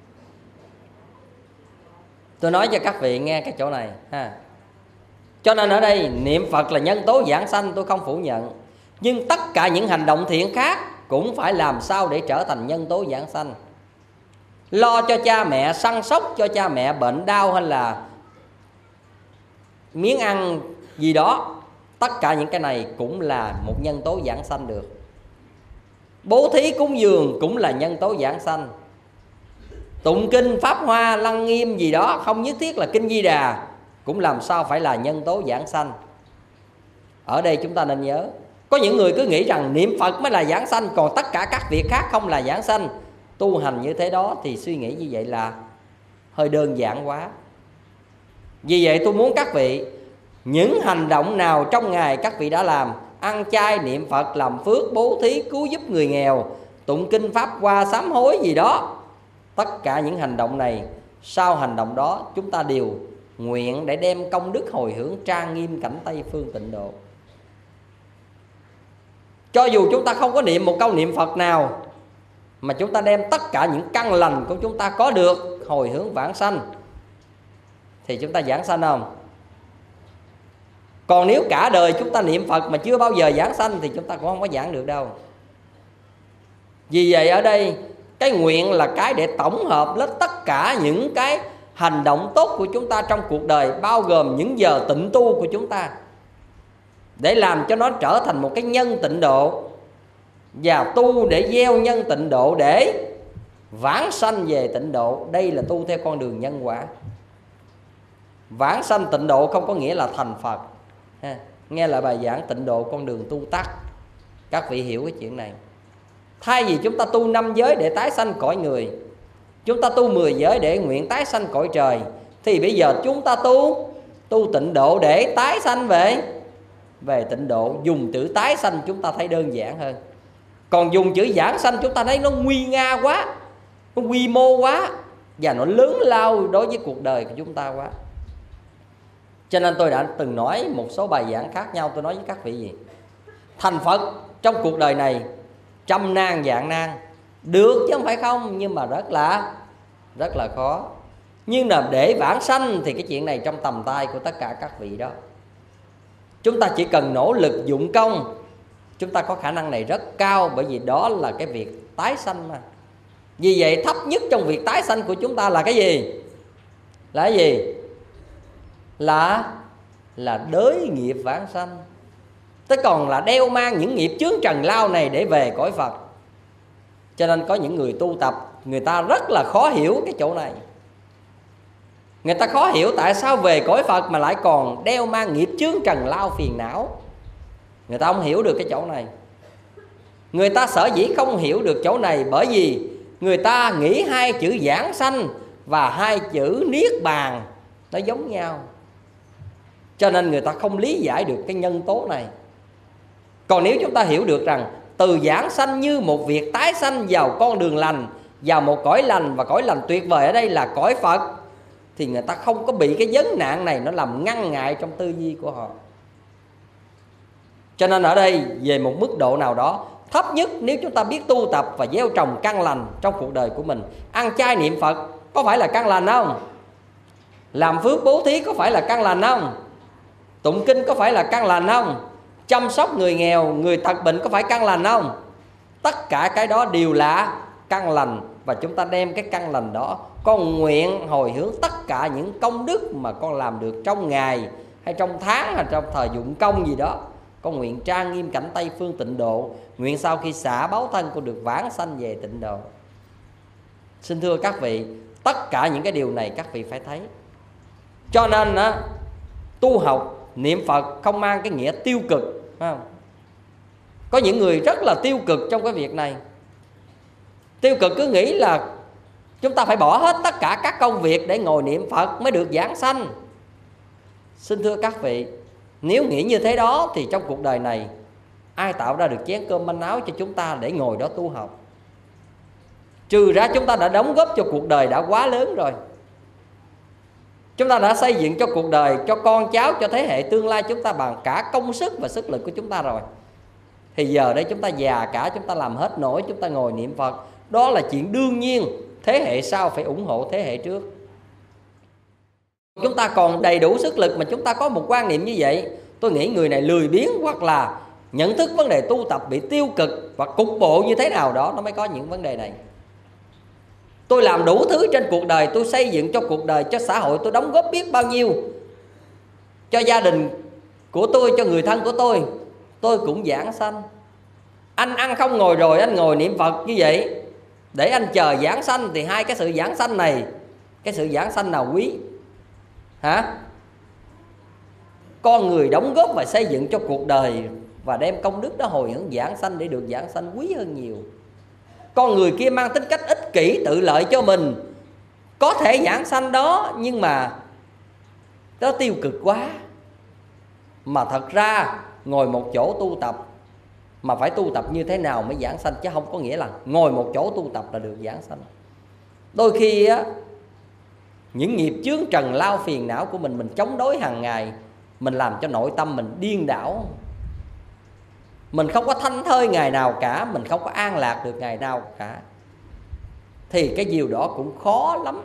Tôi nói cho các vị nghe cái chỗ này ha. Cho nên ở đây niệm Phật là nhân tố giảng sanh, tôi không phủ nhận. Nhưng tất cả những hành động thiện khác cũng phải làm sao để trở thành nhân tố giảng sanh. Lo cho cha mẹ, săn sóc cho cha mẹ bệnh đau hay là miếng ăn gì đó, tất cả những cái này cũng là một nhân tố giảng sanh được. Bố thí cúng dường cũng là nhân tố giảng sanh. Tụng kinh, pháp hoa, lăng nghiêm gì đó, không nhất thiết là kinh Di Đà, cũng làm sao phải là nhân tố giảng sanh. Ở đây chúng ta nên nhớ, có những người cứ nghĩ rằng niệm Phật mới là giảng sanh, còn tất cả các việc khác không là giảng sanh. Tu hành như thế đó thì suy nghĩ như vậy là hơi đơn giản quá. Vì vậy tôi muốn các vị, những hành động nào trong ngày các vị đã làm, ăn chay, niệm Phật, làm phước, bố thí, cứu giúp người nghèo, tụng kinh pháp hoa, sám hối gì đó, tất cả những hành động này, sau hành động đó chúng ta đều nguyện để đem công đức hồi hướng trang nghiêm cảnh Tây Phương Tịnh Độ. Cho dù chúng ta không có niệm một câu niệm Phật nào, mà chúng ta đem tất cả những căn lành của chúng ta có được hồi hướng vãng sanh, thì chúng ta giảng sanh không? Còn nếu cả đời chúng ta niệm Phật mà chưa bao giờ giảng sanh thì chúng ta cũng không có giảng được đâu. Vì vậy ở đây cái nguyện là cái để tổng hợp lên tất cả những cái hành động tốt của chúng ta trong cuộc đời, bao gồm những giờ tịnh tu của chúng ta, để làm cho nó trở thành một cái nhân tịnh độ, và tu để gieo nhân tịnh độ để vãng sanh về tịnh độ. Đây là tu theo con đường nhân quả. Vãng sanh tịnh độ không có nghĩa là thành Phật. Nghe lại bài giảng tịnh độ con đường tu tắt, các vị hiểu cái chuyện này. Thay vì chúng ta tu 5 giới để tái sanh cõi người, chúng ta tu 10 giới để nguyện tái sanh cõi trời, thì bây giờ chúng ta tu tịnh độ để tái sanh về tịnh độ. Dùng chữ tái sanh chúng ta thấy đơn giản hơn, còn dùng chữ giảng sanh chúng ta thấy nó nguy nga quá, nó quy mô quá, và nó lớn lao đối với cuộc đời của chúng ta quá. Cho nên tôi đã từng nói một số bài giảng khác nhau, tôi nói với các vị gì? Thành Phật trong cuộc đời này trăm nan vạn nan, được chứ không phải không, nhưng mà rất là khó. Nhưng là để vãng sanh thì cái chuyện này trong tầm tay của tất cả các vị đó. Chúng ta chỉ cần nỗ lực dụng công, chúng ta có khả năng này rất cao, bởi vì đó là cái việc tái sanh mà. Vì vậy thấp nhất trong việc tái sanh của chúng ta là cái gì? Là cái gì? Là đới nghiệp vãng sanh. Thế còn là đeo mang những nghiệp chướng trần lao này để về cõi Phật. Cho nên có những người tu tập, người ta rất là khó hiểu cái chỗ này. Người ta khó hiểu tại sao về cõi Phật mà lại còn đeo mang nghiệp chướng trần lao phiền não. Người ta không hiểu được cái chỗ này. Người ta sở dĩ không hiểu được chỗ này bởi vì người ta nghĩ hai chữ giảng sanh và hai chữ niết bàn nó giống nhau, cho nên người ta không lý giải được cái nhân tố này. Còn nếu chúng ta hiểu được rằng từ giảng sanh như một việc tái sanh vào con đường lành, vào một cõi lành, và cõi lành tuyệt vời ở đây là cõi Phật, thì người ta không có bị cái vấn nạn này nó làm ngăn ngại trong tư duy của họ. Cho nên ở đây về một mức độ nào đó thấp nhất, nếu chúng ta biết tu tập và gieo trồng căn lành trong cuộc đời của mình, ăn chay niệm Phật có phải là căn lành không? Làm phước bố thí có phải là căn lành không? Tụng kinh có phải là căn lành không? Chăm sóc người nghèo, người tật bệnh có phải căn lành không? Tất cả cái đó đều là căn lành. Và chúng ta đem cái căn lành đó, con nguyện hồi hướng tất cả những công đức mà con làm được trong ngày hay trong tháng hay trong thời dụng công gì đó, con nguyện trang nghiêm cảnh Tây Phương tịnh độ, nguyện sau khi xả báo thân con được vãng sanh về tịnh độ. Xin thưa các vị, tất cả những cái điều này các vị phải thấy. Cho nên tu học niệm Phật không mang cái nghĩa tiêu cực, phải không? Có những người rất là tiêu cực trong cái việc này. Tiêu cực cứ nghĩ là chúng ta phải bỏ hết tất cả các công việc để ngồi niệm Phật mới được giảng sanh. Xin thưa các vị, nếu nghĩ như thế đó thì trong cuộc đời này ai tạo ra được chén cơm manh áo cho chúng ta để ngồi đó tu học? Trừ ra chúng ta đã đóng góp cho cuộc đời đã quá lớn rồi. Chúng ta đã xây dựng cho cuộc đời, cho con cháu, cho thế hệ tương lai chúng ta bằng cả công sức và sức lực của chúng ta rồi. Thì giờ đây chúng ta già cả, chúng ta làm hết nổi, chúng ta ngồi niệm Phật, đó là chuyện đương nhiên. Thế hệ sau phải ủng hộ thế hệ trước. Chúng ta còn đầy đủ sức lực mà chúng ta có một quan niệm như vậy, tôi nghĩ người này lười biếng hoặc là nhận thức vấn đề tu tập bị tiêu cực và cục bộ như thế nào đó, nó mới có những vấn đề này. Tôi làm đủ thứ trên cuộc đời, tôi xây dựng cho cuộc đời, cho xã hội, tôi đóng góp biết bao nhiêu cho gia đình của tôi, cho người thân của tôi cũng giảng sanh. Anh ăn không ngồi rồi, anh ngồi niệm Phật như vậy để anh chờ giảng sanh, thì hai cái sự giảng sanh này, cái sự giảng sanh nào quý? Hả? Con người đóng góp và xây dựng cho cuộc đời và đem công đức đó hồi hướng giảng sanh để được giảng sanh quý hơn nhiều. Con người kia mang tính cách ích kỷ tự lợi cho mình, có thể giảng sanh đó nhưng mà nó tiêu cực quá. Mà thật ra ngồi một chỗ tu tập, mà phải tu tập như thế nào mới giảng sanh, chứ không có nghĩa là ngồi một chỗ tu tập là được giảng sanh. Đôi khi á, những nghiệp chướng trần lao phiền não của mình chống đối hàng ngày, mình làm cho nội tâm mình điên đảo. Mình không có thanh thơi ngày nào cả, mình không có an lạc được ngày nào cả, thì cái điều đó cũng khó lắm.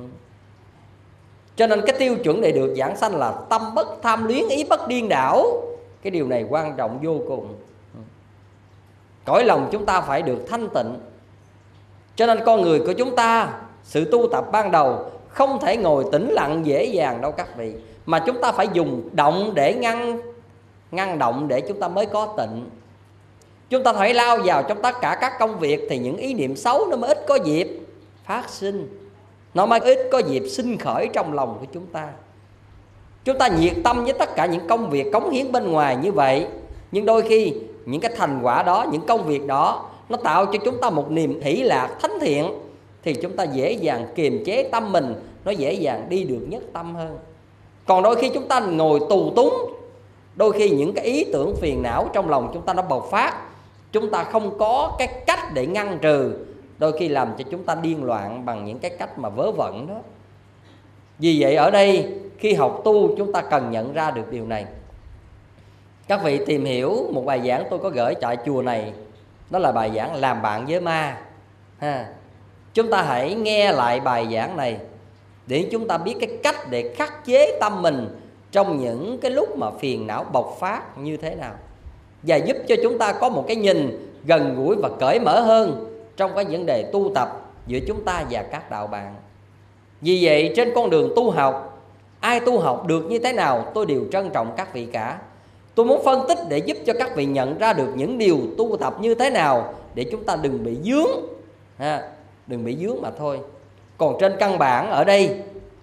Cho nên cái tiêu chuẩn để được giảng sanh là tâm bất tham luyến, ý bất điên đảo. Cái điều này quan trọng vô cùng. Cõi lòng chúng ta phải được thanh tịnh. Cho nên con người của chúng ta, sự tu tập ban đầu không thể ngồi tĩnh lặng dễ dàng đâu các vị, mà chúng ta phải dùng động để ngăn động để chúng ta mới có tịnh. Chúng ta phải lao vào trong tất cả các công việc thì những ý niệm xấu nó mới ít có dịp phát sinh, nó mới ít có dịp sinh khởi trong lòng của chúng ta. Chúng ta nhiệt tâm với tất cả những công việc cống hiến bên ngoài như vậy, nhưng đôi khi những cái thành quả đó, những công việc đó nó tạo cho chúng ta một niềm hỷ lạc thánh thiện, thì chúng ta dễ dàng kiềm chế tâm mình, nó dễ dàng đi được nhất tâm hơn. Còn đôi khi chúng ta ngồi tù túng, đôi khi những cái ý tưởng phiền não trong lòng chúng ta nó bộc phát, chúng ta không có cái cách để ngăn trừ, đôi khi làm cho chúng ta điên loạn bằng những cái cách mà vớ vẩn đó. Vì vậy ở đây khi học tu chúng ta cần nhận ra được điều này. Các vị tìm hiểu một bài giảng tôi có gửi tại chùa này, đó là bài giảng làm bạn với ma. Chúng ta hãy nghe lại bài giảng này để chúng ta biết cái cách để khắc chế tâm mình trong những cái lúc mà phiền não bộc phát như thế nào, và giúp cho chúng ta có một cái nhìn gần gũi và cởi mở hơn trong cái vấn đề tu tập giữa chúng ta và các đạo bạn. Vì vậy trên con đường tu học, ai tu học được như thế nào tôi đều trân trọng các vị cả. Tôi muốn phân tích để giúp cho các vị nhận ra được những điều tu tập như thế nào để chúng ta đừng bị dướng, đừng bị dướng mà thôi. Còn trên căn bản ở đây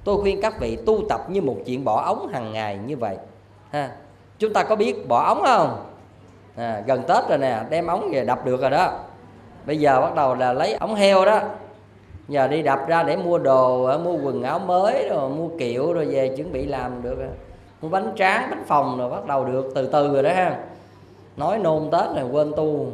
Tôi khuyên các vị tu tập như một chuyện bỏ ống hàng ngày như vậy ha. Chúng ta có biết bỏ ống không? Gần Tết rồi nè, đem ống về đập được rồi đó. Bây giờ bắt đầu là lấy ống heo đó, giờ đi đập ra để mua đồ, mua quần áo mới rồi mua kiệu rồi về chuẩn bị làm được. Mua bánh tráng, bánh phồng rồi bắt đầu được từ từ rồi đó ha. Nói nôn Tết này quên tu.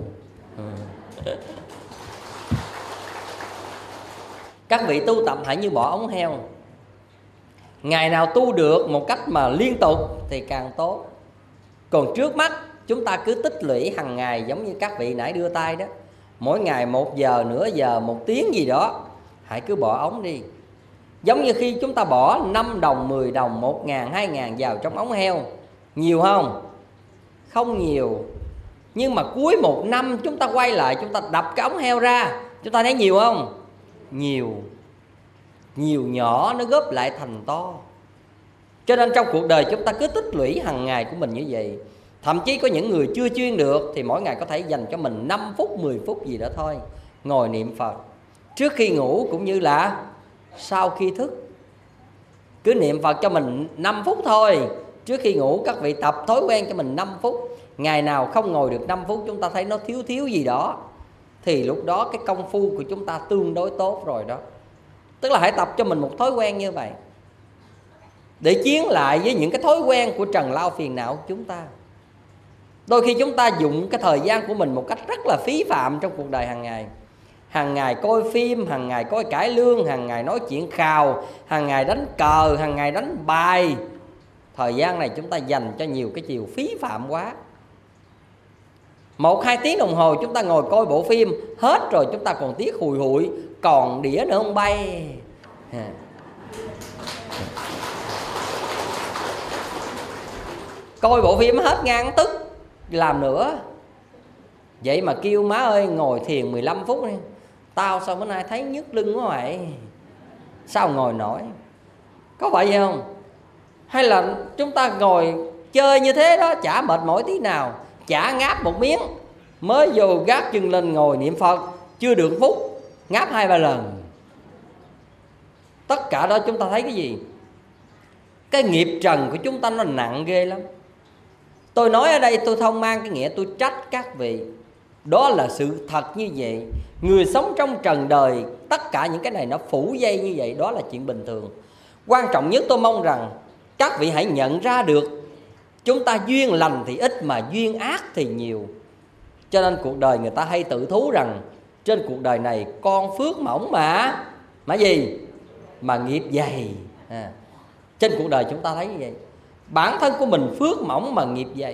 Các vị tu tập hãy như bỏ ống heo. Ngày nào tu được một cách mà liên tục thì càng tốt. Còn trước mắt chúng ta cứ tích lũy hàng ngày, giống như các vị nãy đưa tay đó, mỗi ngày 1 giờ, nửa giờ, 1 tiếng gì đó, hãy cứ bỏ ống đi. Giống như khi chúng ta bỏ 5 đồng, 10 đồng, 1.000, 2.000 vào trong ống heo, nhiều không? Không nhiều. Nhưng mà cuối một năm chúng ta quay lại, chúng ta đập cái ống heo ra, chúng ta thấy nhiều không? Nhiều. Nhiều nhỏ nó góp lại thành to. Cho nên trong cuộc đời chúng ta cứ tích lũy hàng ngày của mình như vậy. Thậm chí có những người chưa chuyên được thì mỗi ngày có thể dành cho mình 5 phút, 10 phút gì đó thôi, ngồi niệm Phật trước khi ngủ cũng như là sau khi thức. Cứ niệm Phật cho mình 5 phút thôi. Trước khi ngủ các vị tập thói quen cho mình 5 phút. Ngày nào không ngồi được 5 phút chúng ta thấy nó thiếu gì đó, thì lúc đó cái công phu của chúng ta tương đối tốt rồi đó. Tức là hãy tập cho mình một thói quen như vậy, để chiến lại với những cái thói quen của trần lao phiền não của chúng ta. Đôi khi chúng ta dùng cái thời gian của mình một cách rất là phí phạm trong cuộc đời hàng ngày. Hàng ngày coi phim, hàng ngày coi cải lương, hàng ngày nói chuyện khào, hàng ngày đánh cờ, hàng ngày đánh bài. Thời gian này chúng ta dành cho nhiều cái chiều phí phạm quá. 1-2 tiếng đồng hồ chúng ta ngồi coi bộ phim, hết rồi chúng ta còn tiếc hùi hụi, còn đĩa nữa không bay. Coi bộ phim hết ngang tức, làm nữa. Vậy mà kêu má ơi ngồi thiền 15 phút đi. Tao sao bữa nay thấy nhức lưng quá vậy, sao ngồi nổi? Có vậy không? Hay là chúng ta ngồi chơi như thế đó, chả mệt mỏi tí nào, chả ngáp một miếng, mới vô gác chân lên ngồi niệm Phật, chưa được phút ngáp 2-3 lần. Tất cả đó chúng ta thấy cái gì? Cái nghiệp trần của chúng ta nó nặng ghê lắm. Tôi nói ở đây tôi không mang cái nghĩa tôi trách các vị. Đó là sự thật như vậy. Người sống trong trần đời, tất cả những cái này nó phủ dây như vậy, đó là chuyện bình thường. Quan trọng nhất tôi mong rằng các vị hãy nhận ra được chúng ta duyên lành thì ít mà duyên ác thì nhiều. Cho nên cuộc đời người ta hay tự thú rằng trên cuộc đời này con phước mỏng mà gì? Mà nghiệp dày. Trên cuộc đời chúng ta thấy như vậy. Bản thân của mình phước mỏng mà nghiệp dày.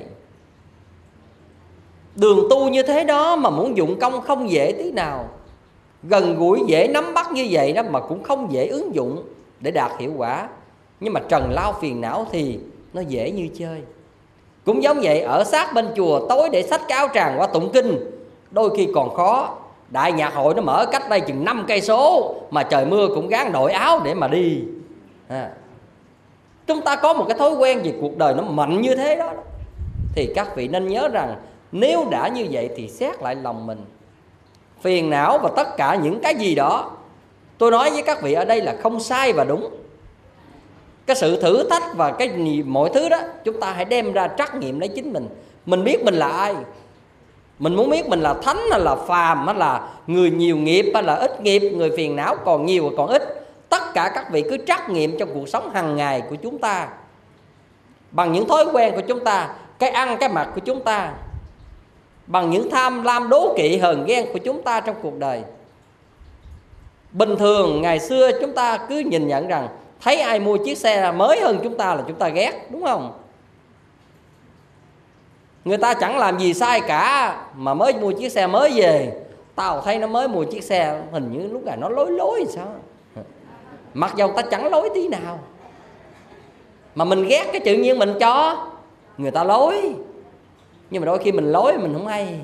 Đường tu như thế đó mà muốn dụng công không dễ tí nào. Gần gũi dễ nắm bắt như vậy đó mà cũng không dễ ứng dụng để đạt hiệu quả. Nhưng mà trần lao phiền não thì nó dễ như chơi. Cũng giống vậy, ở sát bên chùa tối để xách cái áo tràng qua tụng kinh đôi khi còn khó. Đại nhạc hội nó mở cách đây chừng 5 cây số mà trời mưa cũng gắng đội áo để mà đi. Chúng ta có một cái thói quen về cuộc đời nó mạnh như thế đó, thì các vị nên nhớ rằng nếu đã như vậy thì xét lại lòng mình. Phiền não và tất cả những cái gì đó, tôi nói với các vị ở đây là không sai và đúng. Cái sự thử thách và cái mọi thứ đó chúng ta hãy đem ra trắc nghiệm lấy chính mình. Mình biết mình là ai. Mình muốn biết mình là thánh hay là phàm, hay là người nhiều nghiệp hay là ít nghiệp, người phiền não còn nhiều còn ít. Tất cả các vị cứ trắc nghiệm trong cuộc sống hàng ngày của chúng ta, bằng những thói quen của chúng ta, cái ăn cái mặc của chúng ta, bằng những tham lam đố kỵ hờn ghen của chúng ta trong cuộc đời. Bình thường ngày xưa chúng ta cứ nhìn nhận rằng thấy ai mua chiếc xe mới hơn chúng ta là chúng ta ghét, đúng không? Người ta chẳng làm gì sai cả mà mới mua chiếc xe mới về, tao thấy nó mới mua chiếc xe hình như lúc này nó lối sao. Mặc dầu ta chẳng lối tí nào, mà mình ghét cái tự nhiên mình cho người ta lối. Nhưng mà đôi khi mình lối mình không hay.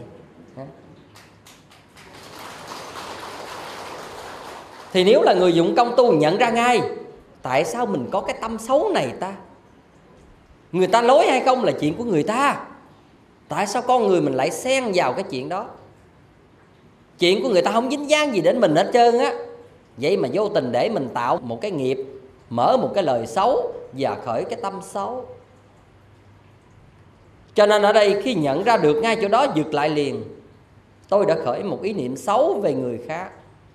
Thì nếu là người dụng công tu nhận ra ngay, tại sao mình có cái tâm xấu này ta? Người ta lối hay không là chuyện của người ta. Tại sao con người mình lại xen vào cái chuyện đó? Chuyện của người ta không dính dáng gì đến mình hết trơn á. Vậy mà vô tình để mình tạo một cái nghiệp, mở một cái lời xấu và khởi cái tâm xấu. Cho nên ở đây khi nhận ra được ngay chỗ đó dừng lại liền. Tôi đã khởi một ý niệm xấu về người khác.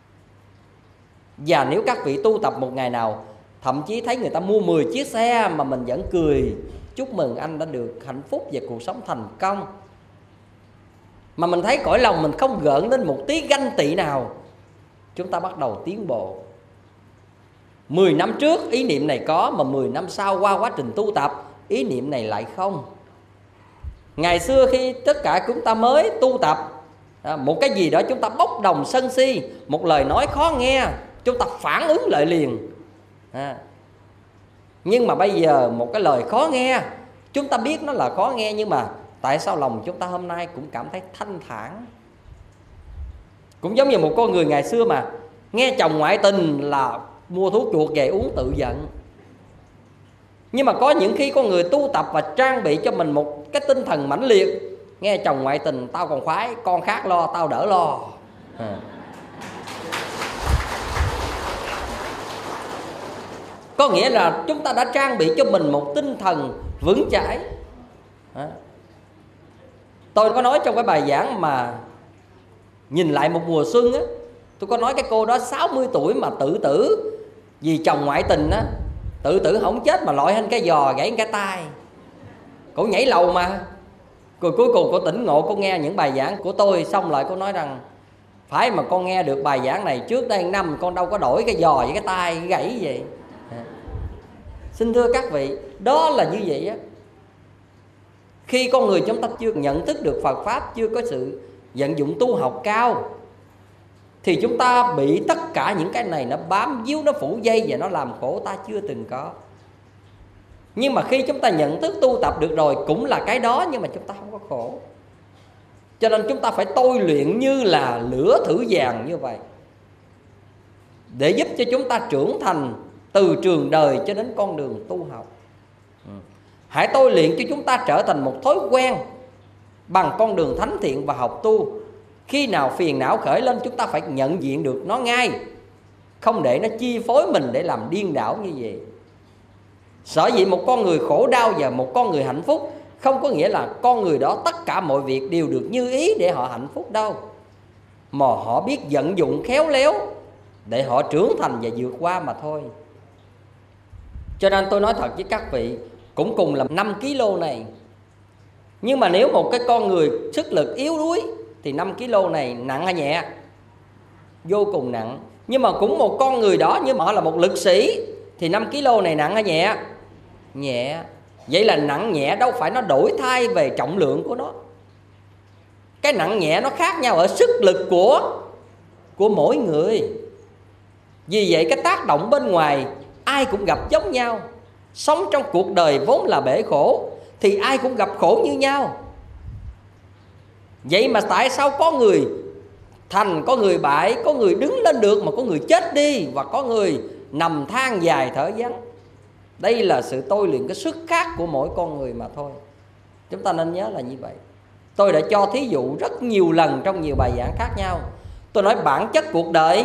Và nếu các vị tu tập một ngày nào, thậm chí thấy người ta mua 10 chiếc xe mà mình vẫn cười chúc mừng anh đã được hạnh phúc và cuộc sống thành công, mà mình thấy cõi lòng mình không gợn lên một tí ganh tị nào, chúng ta bắt đầu tiến bộ. 10 năm trước ý niệm này có, mà 10 năm sau qua quá trình tu tập ý niệm này lại không. Ngày xưa khi tất cả chúng ta mới tu tập, một cái gì đó chúng ta bốc đồng sân si, một lời nói khó nghe chúng ta phản ứng lại liền. Nhưng mà bây giờ một cái lời khó nghe, chúng ta biết nó là khó nghe, nhưng mà tại sao lòng chúng ta hôm nay cũng cảm thấy thanh thản. Cũng giống như một con người ngày xưa mà nghe chồng ngoại tình là mua thuốc chuột về uống tự giận. Nhưng mà có những khi con người tu tập và trang bị cho mình một cái tinh thần mãnh liệt, nghe chồng ngoại tình tao còn khoái, con khác lo tao đỡ lo. Có nghĩa là chúng ta đã trang bị cho mình một tinh thần vững chãi. Tôi có nói trong cái bài giảng mà nhìn lại một mùa xuân á, tôi có nói cái cô đó 60 tuổi mà tự tử vì chồng ngoại tình á, tự tử không chết mà lội lên cái giò gãy cái tay. Cô nhảy lầu mà. Rồi cuối cùng cô tỉnh ngộ, cô nghe những bài giảng của tôi xong lại cô nói rằng phải mà con nghe được bài giảng này trước đây 1 năm con đâu có đổi cái giò với cái tay gãy vậy. Xin thưa các vị, đó là như vậy á. Khi con người chúng ta chưa nhận thức được Phật Pháp, chưa có sự vận dụng tu học cao, thì chúng ta bị tất cả những cái này nó bám víu, nó phủ dây và nó làm khổ ta chưa từng có. Nhưng mà khi chúng ta nhận thức tu tập được rồi, cũng là cái đó nhưng mà chúng ta không có khổ. Cho nên chúng ta phải tôi luyện như là lửa thử vàng như vậy, để giúp cho chúng ta trưởng thành từ trường đời cho đến con đường tu học. Hãy tôi luyện cho chúng ta trở thành một thói quen bằng con đường thánh thiện và học tu. Khi nào phiền não khởi lên, chúng ta phải nhận diện được nó ngay, không để nó chi phối mình để làm điên đảo như vậy. Sở dĩ một con người khổ đau và một con người hạnh phúc không có nghĩa là con người đó tất cả mọi việc đều được như ý để họ hạnh phúc đâu, mà họ biết vận dụng khéo léo để họ trưởng thành và vượt qua mà thôi. Cho nên tôi nói thật với các vị, cũng cùng là 5 kg này, nhưng mà nếu một cái con người sức lực yếu đuối thì 5 kg này nặng hay nhẹ? Vô cùng nặng. Nhưng mà cũng một con người đó, nhưng mà họ là một lực sĩ, thì 5 kg này nặng hay nhẹ? Nhẹ. Vậy là nặng nhẹ đâu phải nó đổi thay về trọng lượng của nó. Cái nặng nhẹ nó khác nhau ở sức lực của mỗi người. Vì vậy cái tác động bên ngoài ai cũng gặp giống nhau. Sống trong cuộc đời vốn là bể khổ, thì ai cũng gặp khổ như nhau. Vậy mà tại sao có người thành, có người bại, có người đứng lên được mà có người chết đi, và có người nằm than dài thở vắng. Đây là sự tôi luyện cái sức khác của mỗi con người mà thôi. Chúng ta nên nhớ là như vậy. Tôi đã cho thí dụ rất nhiều lần trong nhiều bài giảng khác nhau. Tôi nói bản chất cuộc đời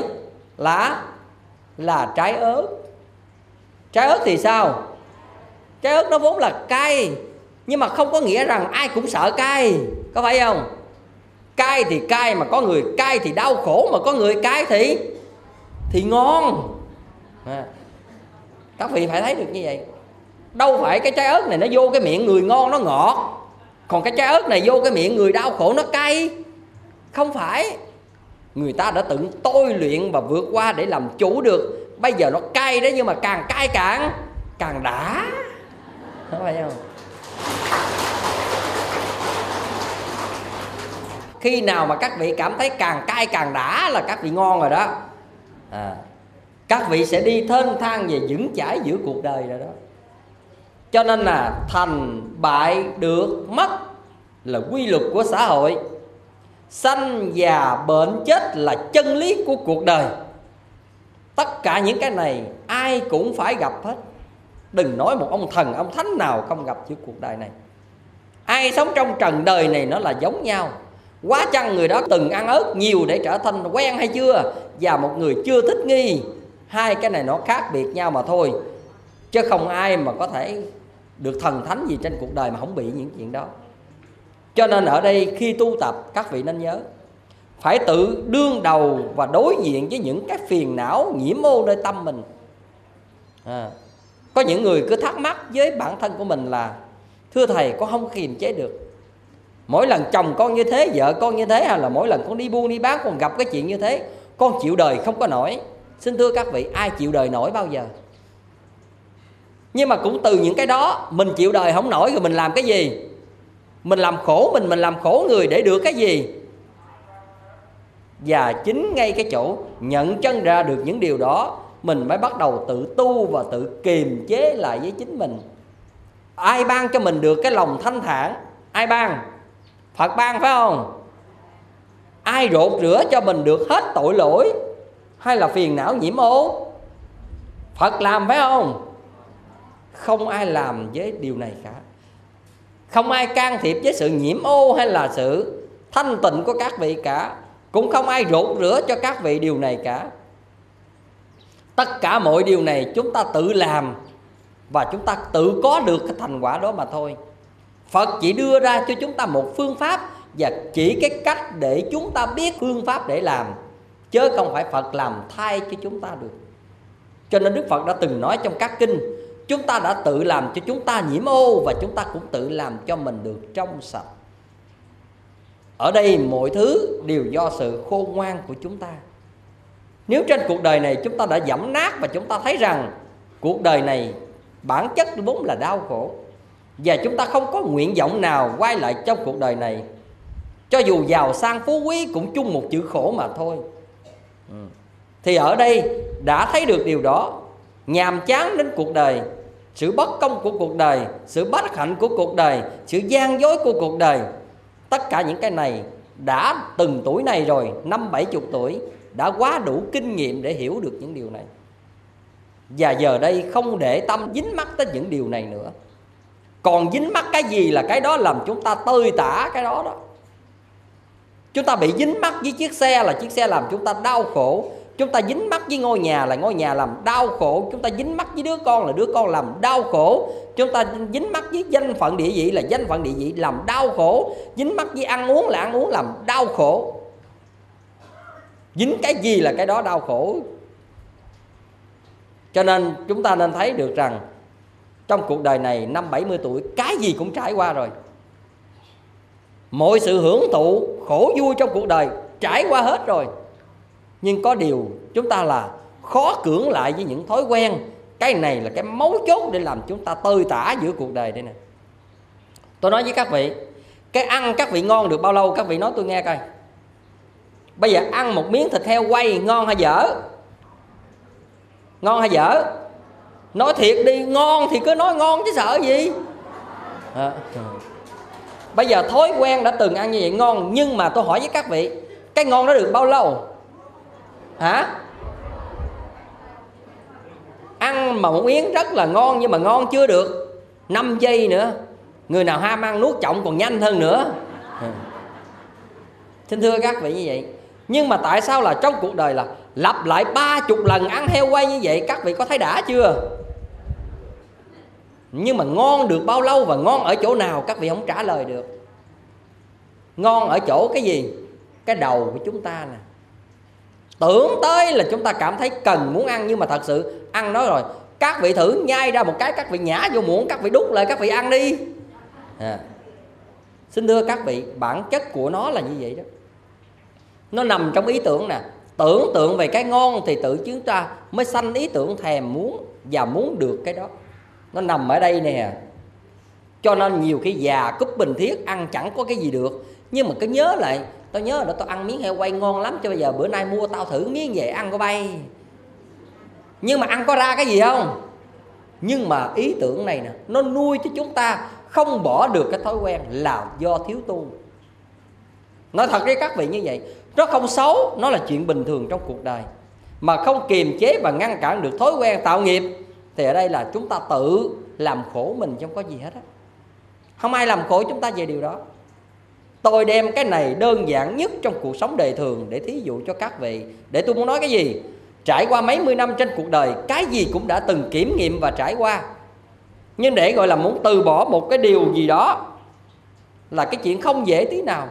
là trái ớt. Trái ớt thì sao? Trái ớt nó vốn là cay, nhưng mà không có nghĩa rằng ai cũng sợ cay, có phải không? Cay thì cay, mà có người cay thì đau khổ, mà có người cay thì ngon. Các vị phải thấy được như vậy. Đâu phải cái trái ớt này nó vô cái miệng người ngon nó ngọt, còn cái trái ớt này vô cái miệng người đau khổ nó cay. Không phải. Người ta đã tự tôi luyện và vượt qua để làm chủ được. Bây giờ nó cay đấy, nhưng mà càng cay càng đã, không phải không? Khi nào mà các vị cảm thấy càng cay càng đã là các vị ngon rồi đó. Các vị sẽ đi thênh thang và vững chãi giữa cuộc đời rồi đó. Cho nên là thành bại được mất là quy luật của xã hội. Sanh già bệnh chết là chân lý của cuộc đời. Tất cả những cái này ai cũng phải gặp hết. Đừng nói một ông thần, ông thánh nào không gặp giữa cuộc đời này. Ai sống trong trần đời này nó là giống nhau. Quá chăng người đó từng ăn ớt nhiều để trở thành quen hay chưa, và một người chưa thích nghi. Hai cái này nó khác biệt nhau mà thôi. chứ không ai mà có thể được thần thánh gì trên cuộc đời mà không bị những chuyện đó. Cho nên ở đây khi tu tập, các vị nên nhớ phải tự đương đầu và đối diện với những cái phiền não nhiễm ô nơi tâm mình. Có những người cứ thắc mắc với bản thân của mình là: thưa thầy, con không kiềm chế được. Mỗi lần chồng con như thế, vợ con như thế, hay là mỗi lần con đi buôn đi bán, con gặp cái chuyện như thế, con chịu đời không có nổi. Xin thưa các vị, ai chịu đời nổi bao giờ? Nhưng mà cũng từ những cái đó mình chịu đời không nổi rồi mình làm cái gì? Mình làm khổ mình làm khổ người để được cái gì? Và chính ngay cái chỗ nhận chân ra được những điều đó, mình mới bắt đầu tự tu và tự kiềm chế lại với chính mình. Ai ban cho mình được cái lòng thanh thản? Ai ban? Phật ban, phải không? Ai rột rửa cho mình được hết tội lỗi hay là phiền não nhiễm ô? Phật làm, phải không? Không ai làm với điều này cả. Không ai can thiệp với sự nhiễm ô hay là sự thanh tịnh của các vị cả. Cũng không ai rột rửa cho các vị điều này cả. Tất cả mọi điều này chúng ta tự làm và chúng ta tự có được cái thành quả đó mà thôi. Phật chỉ đưa ra cho chúng ta một phương pháp và chỉ cái cách để chúng ta biết phương pháp để làm, chứ không phải Phật làm thay cho chúng ta được. Cho nên Đức Phật đã từng nói trong các kinh, chúng ta đã tự làm cho chúng ta nhiễm ô và chúng ta cũng tự làm cho mình được trong sạch. Ở đây mọi thứ đều do sự khôn ngoan của chúng ta. Nếu trên cuộc đời này chúng ta đã dẫm nát và chúng ta thấy rằng cuộc đời này bản chất vốn là đau khổ, và chúng ta không có nguyện vọng nào quay lại trong cuộc đời này, cho dù giàu sang phú quý cũng chung một chữ khổ mà thôi, thì ở đây đã thấy được điều đó. Nhàm chán đến cuộc đời, sự bất công của cuộc đời, sự bất hạnh của cuộc đời, sự gian dối của cuộc đời, tất cả những cái này đã từng tuổi này rồi, 50-70 tuổi, đã quá đủ kinh nghiệm để hiểu được những điều này. Và giờ đây không để tâm dính mắc tới những điều này nữa. Còn dính mắc cái gì là cái đó làm chúng ta tơi tả cái đó đó. Chúng ta bị dính mắc với chiếc xe là chiếc xe làm chúng ta đau khổ. Chúng ta dính mắc với ngôi nhà là ngôi nhà làm đau khổ. Chúng ta dính mắc với đứa con là đứa con làm đau khổ. Chúng ta dính mắc với danh phận địa vị là danh phận địa vị làm đau khổ. Dính mắc với ăn uống là ăn uống làm đau khổ. Dính cái gì là cái đó đau khổ. Cho nên chúng ta nên thấy được rằng trong cuộc đời này 50-70 tuổi cái gì cũng trải qua rồi. Mọi sự hưởng thụ khổ vui trong cuộc đời trải qua hết rồi. Nhưng có điều chúng ta là khó cưỡng lại với những thói quen. Cái này là cái mấu chốt để làm chúng ta tơi tả giữa cuộc đời đây nè. Tôi nói với các vị, cái ăn các vị ngon được bao lâu? Các vị nói tôi nghe coi. Bây giờ ăn một miếng thịt heo quay ngon hay dở? Ngon hay dở? Nói thiệt đi, ngon thì cứ nói ngon chứ sợ gì. Bây giờ thói quen đã từng ăn như vậy ngon. Nhưng mà tôi hỏi với các vị, cái ngon đó được bao lâu? Hả? Ăn mà một miếng rất là ngon, nhưng mà ngon chưa được 5 giây nữa. Người nào ham ăn nuốt trọng còn nhanh hơn nữa. Xin thưa các vị như vậy. Nhưng mà tại sao là trong cuộc đời là lặp lại 30 lần ăn heo quay như vậy? Các vị có thấy đã chưa? Nhưng mà ngon được bao lâu và ngon ở chỗ nào các vị không trả lời được. Ngon ở chỗ cái gì? Cái đầu của chúng ta nè. Tưởng tới là chúng ta cảm thấy cần muốn ăn, nhưng mà thật sự ăn nói rồi. Các vị thử nhai ra một cái, các vị nhả vô muỗng, các vị đút lại, các vị ăn đi. Xin thưa các vị, bản chất của nó là như vậy đó. Nó nằm trong ý tưởng nè. Tưởng tượng về cái ngon thì tự chúng ta mới sanh ý tưởng thèm muốn và muốn được cái đó. Nó nằm ở đây nè. Cho nên nhiều khi già cúp bình thiết, ăn chẳng có cái gì được, nhưng mà cứ nhớ lại, tao nhớ đó, tao ăn miếng heo quay ngon lắm, cho bây giờ bữa nay mua tao thử miếng về ăn có bay. Nhưng mà ăn có ra cái gì không? Nhưng mà ý tưởng này nè, nó nuôi cho chúng ta không bỏ được cái thói quen là do thiếu tu. Nói thật với các vị như vậy, nó không xấu, nó là chuyện bình thường trong cuộc đời. Mà không kiềm chế và ngăn cản được thói quen tạo nghiệp thì ở đây là chúng ta tự làm khổ mình, không có gì hết á. Không ai làm khổ chúng ta về điều đó. Tôi đem cái này đơn giản nhất trong cuộc sống đời thường để thí dụ cho các vị. Để tôi muốn nói cái gì? trải qua mấy mươi năm trên cuộc đời, cái gì cũng đã từng kiểm nghiệm và trải qua. Nhưng để gọi là muốn từ bỏ một cái điều gì đó là cái chuyện không dễ tí nào,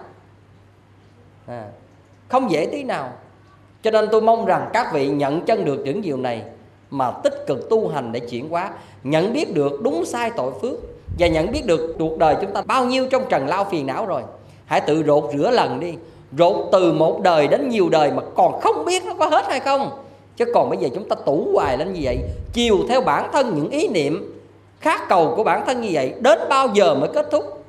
không dễ tí nào. Cho nên tôi mong rằng các vị nhận chân được những điều này mà tích cực tu hành để chuyển hóa, nhận biết được đúng sai tội phước, và nhận biết được cuộc đời chúng ta bao nhiêu trong trần lao phiền não rồi. Hãy tự rột rửa lần đi, rột từ một đời đến nhiều đời mà còn không biết nó có hết hay không. Chứ còn bây giờ chúng ta tủ hoài lên như vậy, chiều theo bản thân những ý niệm khát cầu của bản thân như vậy, đến bao giờ mới kết thúc?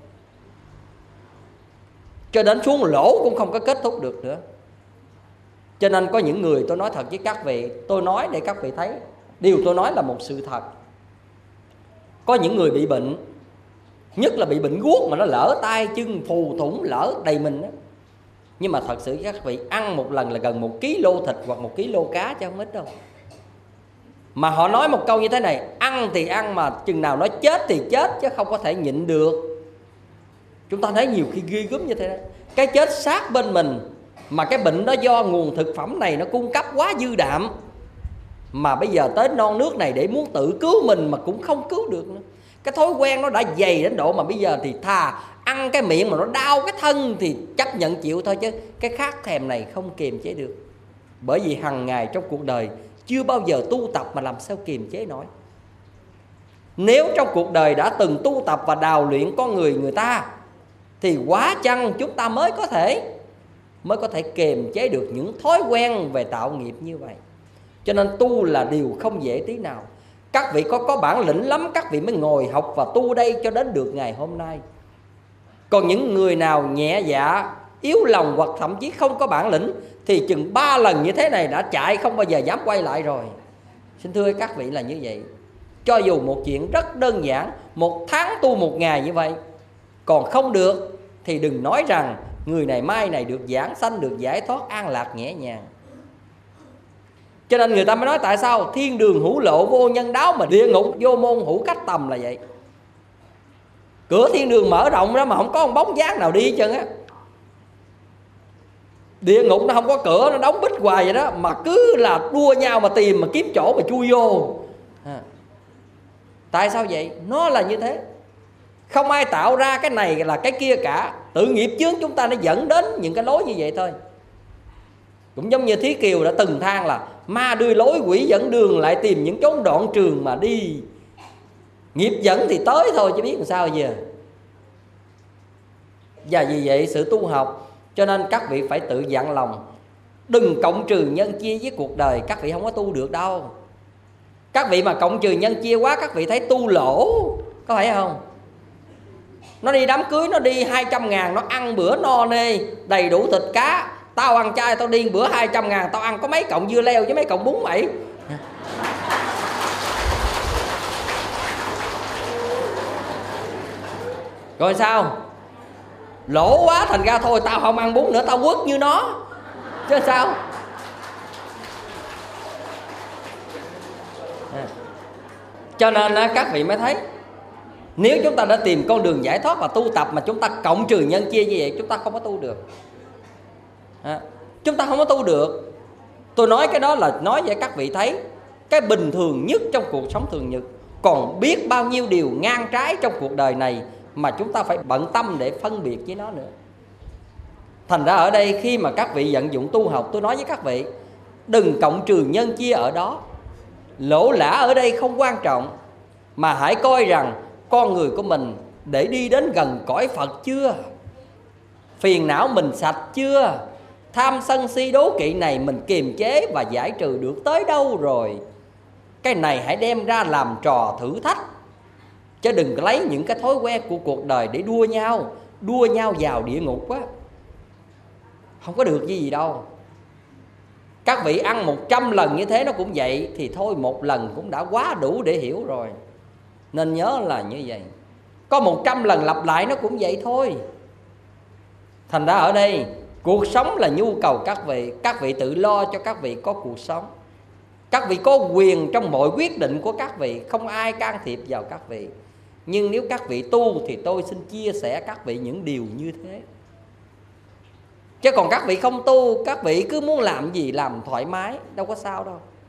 Cho đến xuống lỗ cũng không có kết thúc được nữa. Cho nên có những người, tôi nói thật với các vị, tôi nói để các vị thấy điều tôi nói là một sự thật. Có những người bị bệnh, nhất là bị bệnh guốc mà nó lỡ tay chân phù thủng lỡ đầy mình đó. Nhưng mà thật sự các vị ăn một lần là gần 1 kg thịt hoặc 1 kg cá chứ không ít đâu. Mà họ nói một câu như thế này: ăn thì ăn mà chừng nào nó chết thì chết, chứ không có thể nhịn được. Chúng ta thấy nhiều khi ghê gớm như thế đó. Cái chết sát bên mình, mà cái bệnh đó do nguồn thực phẩm này nó cung cấp quá dư đạm. Mà bây giờ tới non nước này để muốn tự cứu mình mà cũng không cứu được nữa. Cái thói quen nó đã dày đến độ mà bây giờ thì thà ăn cái miệng mà nó đau cái thân thì chấp nhận chịu thôi, chứ cái khát thèm này không kiềm chế được. Bởi vì hàng ngày trong cuộc đời chưa bao giờ tu tập mà làm sao kiềm chế nổi. Nếu trong cuộc đời đã từng tu tập và đào luyện con người ta thì quá chăng chúng ta mới có thể kiềm chế được những thói quen về tạo nghiệp như vậy. Cho nên tu là điều không dễ tí nào. Các vị có bản lĩnh lắm các vị mới ngồi học và tu đây cho đến được ngày hôm nay. Còn những người nào nhẹ dạ, yếu lòng hoặc thậm chí không có bản lĩnh thì chừng 3 lần như thế này đã chạy không bao giờ dám quay lại rồi. Xin thưa các vị là như vậy. Cho dù một chuyện rất đơn giản, 1 tháng tu 1 ngày như vậy còn không được thì đừng nói rằng người này mai này được giảng sanh, được giải thoát an lạc nhẹ nhàng. Cho nên người ta mới nói tại sao thiên đường hữu lộ vô nhân đáo mà địa ngục vô môn hữu cách tầm là vậy. Cửa thiên đường mở rộng đó mà không có một bóng dáng nào đi hết trơn á. Địa ngục nó không có cửa, nó đóng bít hoài vậy đó, mà cứ là đua nhau mà tìm mà kiếm chỗ mà chui vô. Tại sao vậy? Nó là như thế. Không ai tạo ra cái này là cái kia cả. Tự nghiệp chướng chúng ta nó dẫn đến những cái lối như vậy thôi. Cũng giống như Thí Kiều đã từng than là ma đưa lối quỷ dẫn đường, lại tìm những chốn đoạn trường mà đi. Nghiệp dẫn thì tới thôi chứ biết làm sao giờ. Và vì vậy sự tu học, cho nên các vị phải tự dặn lòng, đừng cộng trừ nhân chia với cuộc đời. Các vị không có tu được đâu. Các vị mà cộng trừ nhân chia quá, các vị thấy tu lỗ, có phải không? Nó đi đám cưới, nó đi 200.000, nó ăn bữa no nê đầy đủ thịt cá. Tao ăn chay, tao đi bữa 200.000, tao ăn có mấy cọng dưa leo với mấy cọng bún mẩy. Rồi sao? Lỗ quá thành ra thôi tao không ăn bún nữa, tao quất như nó. Chứ sao? Cho nên các vị mới thấy, nếu chúng ta đã tìm con đường giải thoát và tu tập mà chúng ta cộng trừ nhân chia như vậy, chúng ta không có tu được. Chúng ta không có tu được. Tôi nói cái đó là nói để các vị thấy cái bình thường nhất trong cuộc sống thường nhật. Còn biết bao nhiêu điều ngang trái trong cuộc đời này mà chúng ta phải bận tâm để phân biệt với nó nữa. Thành ra ở đây khi mà các vị vận dụng tu học, tôi nói với các vị, đừng cộng trừ nhân chia ở đó. Lỗ lã ở đây không quan trọng, mà hãy coi rằng con người của mình để đi đến gần cõi Phật chưa? Phiền não mình sạch chưa? Tham sân si đố kỵ này mình kiềm chế và giải trừ được tới đâu rồi? Cái này hãy đem ra làm trò thử thách, chứ đừng lấy những cái thói quen của cuộc đời để đua nhau vào địa ngục á. Không có được gì đâu. Các vị ăn 100 lần như thế nó cũng vậy, thì thôi 1 lần cũng đã quá đủ để hiểu rồi. Nên nhớ là như vậy. Có 100 lần lặp lại nó cũng vậy thôi. Thành ra ở đây cuộc sống là nhu cầu các vị tự lo cho các vị có cuộc sống. Các vị có quyền trong mọi quyết định của các vị, không ai can thiệp vào các vị. Nhưng nếu các vị tu thì tôi xin chia sẻ các vị những điều như thế. Chứ còn các vị không tu, các vị cứ muốn làm gì làm thoải mái, đâu có sao đâu.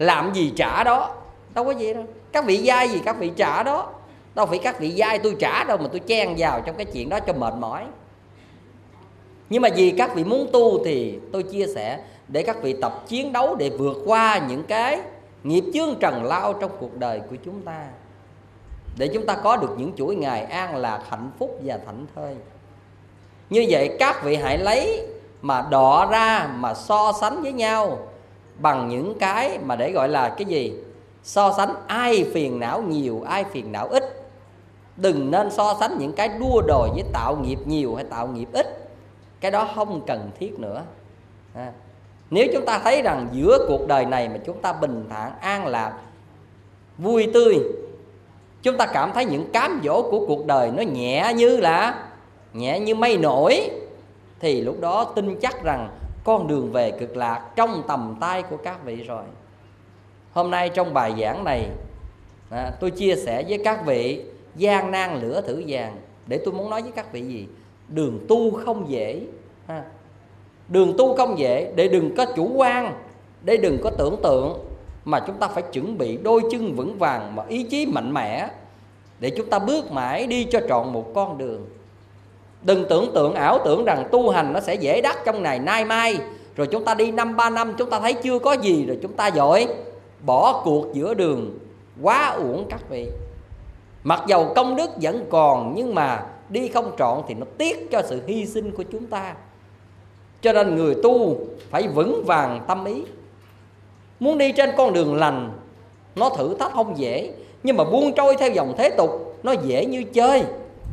làm gì trả đó, đâu có gì đâu. Các vị giai gì các vị trả đó, đâu phải các vị giai tôi trả đâu mà tôi chen vào trong cái chuyện đó cho mệt mỏi. Nhưng mà vì các vị muốn tu thì tôi chia sẻ để các vị tập chiến đấu để vượt qua những cái nghiệp chướng trần lao trong cuộc đời của chúng ta, để chúng ta có được những chuỗi ngày an lạc, hạnh phúc và thảnh thơi. Như vậy các vị hãy lấy mà đọ ra mà so sánh với nhau bằng những cái mà để gọi là cái gì? So sánh ai phiền não nhiều, ai phiền não ít. Đừng nên so sánh những cái đua đòi với tạo nghiệp nhiều hay tạo nghiệp ít. Cái đó không cần thiết nữa. Nếu chúng ta thấy rằng giữa cuộc đời này mà chúng ta bình thản, an lạc, vui tươi, chúng ta cảm thấy những cám dỗ của cuộc đời nó nhẹ như mây nổi, thì lúc đó tin chắc rằng con đường về cực lạc trong tầm tay của các vị rồi. Hôm nay trong bài giảng này tôi chia sẻ với các vị gian nan lửa thử vàng, để tôi muốn nói với các vị gì? Đường tu không dễ. Đường tu không dễ, để đừng có chủ quan, để đừng có tưởng tượng, mà chúng ta phải chuẩn bị đôi chân vững vàng mà ý chí mạnh mẽ để chúng ta bước mãi đi cho trọn một con đường. Đừng tưởng tượng ảo tưởng rằng tu hành nó sẽ dễ đắc trong ngày nay mai, rồi chúng ta đi 5-3 năm chúng ta thấy chưa có gì rồi chúng ta vội bỏ cuộc giữa đường, quá uổng các vị. Mặc dầu công đức vẫn còn, nhưng mà đi không trọn thì nó tiếc cho sự hy sinh của chúng ta. Cho nên người tu phải vững vàng tâm ý. Muốn đi trên con đường lành, nó thử thách không dễ, nhưng mà buông trôi theo dòng thế tục nó dễ như chơi.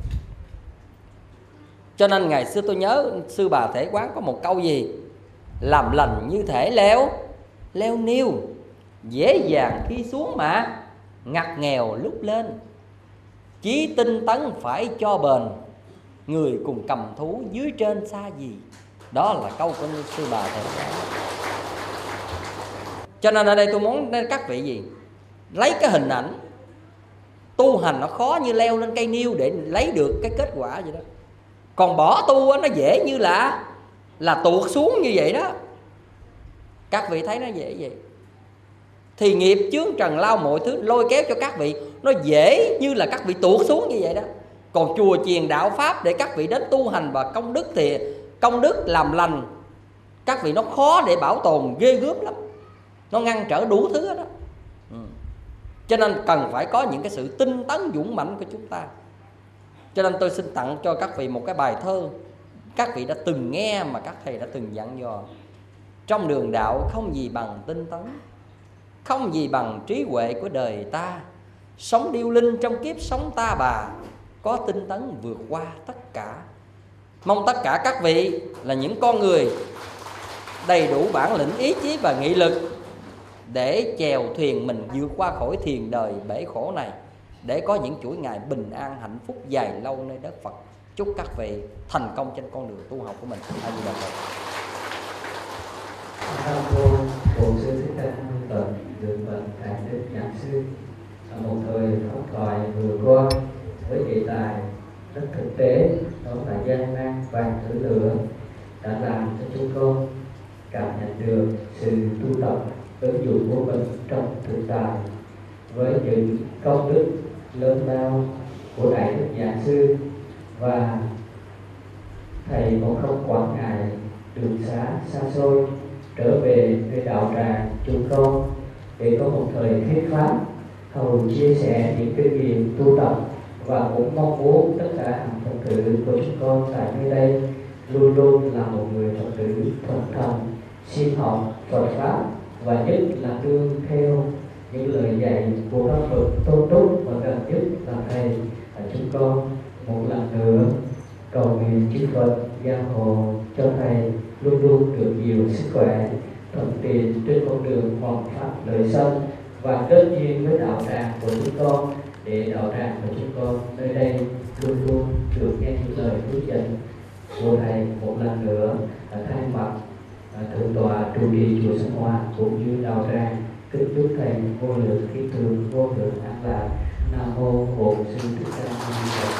Cho nên ngày xưa tôi nhớ Sư Bà Thể Quán có một câu gì? Làm lành như thể leo niêu, dễ dàng khi xuống mà ngặt nghèo lúc lên. Chí tinh tấn phải cho bền, người cùng cầm thú dưới trên xa gì. Đó là câu của Sư Bà Thể Quán. Cho nên ở đây tôi muốn các vị gì? Lấy cái hình ảnh tu hành nó khó như leo lên cây niêu để lấy được cái kết quả vậy đó. Còn bỏ tu nó dễ như là tuột xuống như vậy đó. Các vị thấy nó dễ vậy. Thì nghiệp chướng trần lao mọi thứ lôi kéo cho các vị, nó dễ như là các vị tuột xuống như vậy đó. Còn chùa chiền đạo pháp để các vị đến tu hành và công đức thì công đức làm lành, các vị nó khó để bảo tồn ghê gớm lắm. Nó ngăn trở đủ thứ đó. Cho nên cần phải có những cái sự tinh tấn dũng mãnh của chúng ta. Cho nên tôi xin tặng cho các vị một cái bài thơ các vị đã từng nghe mà các thầy đã từng dặn dò. Trong đường đạo không gì bằng tinh tấn, không gì bằng trí huệ của đời ta. Sống điêu linh trong kiếp sống ta bà, có tinh tấn vượt qua tất cả. Mong tất cả các vị là những con người đầy đủ bản lĩnh, ý chí và nghị lực để chèo thuyền mình vượt qua khỏi thuyền đời bể khổ này, để có những chuỗi ngày bình an hạnh phúc dài lâu nơi đất Phật. Chúc các vị thành công trên con đường tu học của mình. A Di Đà Phật. Nam mô Bổn Sư Thích Ca Mâu Ni Phật. Được Phật Đại Đức Giảng Sư một thời pháp thoại vừa qua với đề tài rất thực tế, đó là gian nan vàng thử lửa, đã làm cho chúng con cảm nhận được sự tu tập ứng dụng của mình trong thực tại, với những công đức lớn lao của Đại Đức Giảng Sư. Và thầy cũng không quản ngại đường xá xa xôi trở về với đạo tràng chúng con để có một thời thuyết pháp hầu chia sẻ những kinh nghiệm tu tập, và cũng mong muốn tất cả hàng Phật tử của chúng con tại nơi đây luôn luôn là một người Phật tử thuần thành, xin học Phật pháp và nhất là nương theo những lời dạy của các bậc tôn túc, và gần nhất là thầy. Chúng con một lần nữa cầu nguyện chư Phật gia hộ cho thầy luôn luôn được nhiều sức khỏe, thuận tiện trên con đường hoàn pháp đời sống, và kết duyên với đạo tràng của chúng con, để đạo tràng của chúng con nơi đây luôn luôn được nghe những lời hướng dẫn của thầy. Một lần nữa thay mặt thượng tọa trụ trì chùa Sông Hoa cũng như đạo tràng kính chúc thầy vô lượng kiếp thường, vô lượng an lạc. Nam mô Bổn Sư Thích Ca Mâu Ni Phật.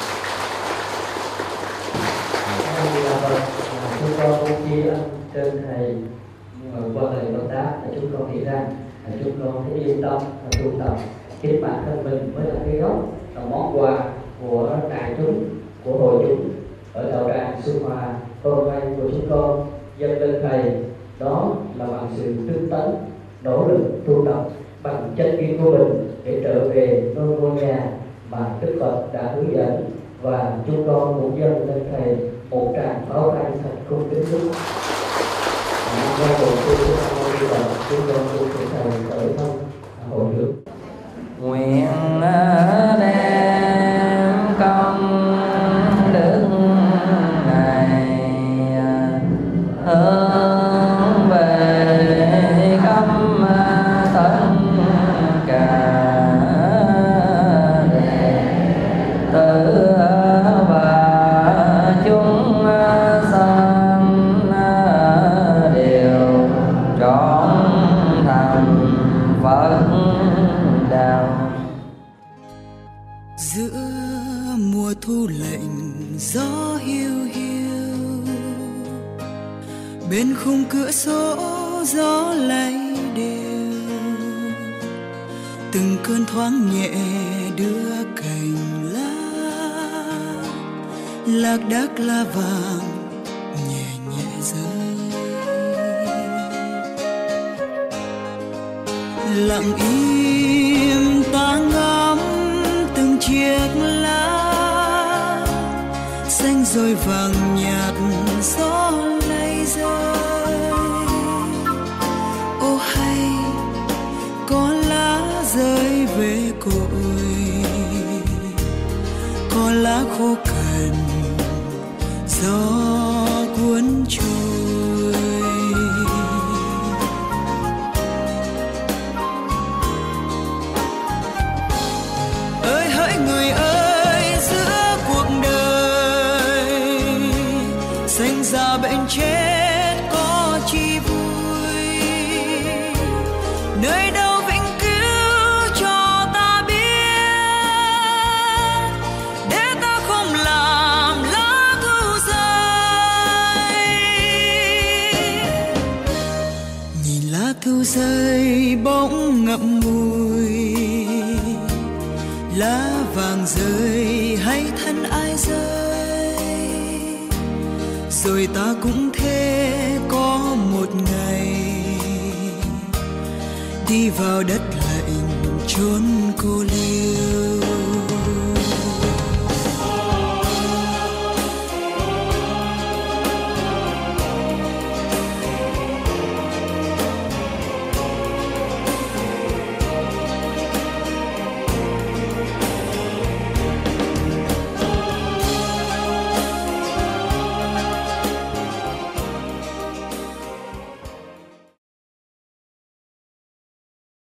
Chúng con cũng tri ân trên thầy qua lời báo đáp, chúng con nghĩ rằng chúng con hãy yên tâm tu tập, chính bản thân mình mới là cái gốc, là món quà của đại chúng, của hội chúng ở đạo tràng Xuân Hòa hôm nay của chúng con dâng lên thầy. Đó là bằng sự tinh tấn, nỗ lực tu tập bằng chân kiên của mình để trở về ngôi nhà mà Đức Phật đã hướng dẫn, và chúng con cũng dâng lên thầy một tràng pháo tay thật cung kính nhất. Qua bộ sư chúng con cũng thầy tới thăm hội trưởng. Nguyện đem công đức này hướng về khắp tất cả đệ tử và chúng sanh đều trọn thành Phật đạo. Giữa mùa thu lạnh gió hiu hiu, bên khung cửa sổ gió lay đều, từng cơn thoáng nhẹ đưa cành lá, lạc đác lá vàng nhẹ nhẹ rơi. Lặng im ta ngắm từng chiếc lá xanh rồi vàng nhạt gió lay rơi. Ô hay có lá rơi về cội, có lá khô cằn gió cuốn trôi. Ơi hỡi người ơi, giữa cuộc đời sinh ra bệnh chết có chi vui, nơi đâu vĩnh cứu cho ta biết, để ta không làm lá thu rơi. Nhìn lá thu rơi bỗng ngậm ngùi, lá vàng rơi hay thân ai rơi, rồi ta cũng thế có một ngày đi vào đất lạnh chốn cô liêu.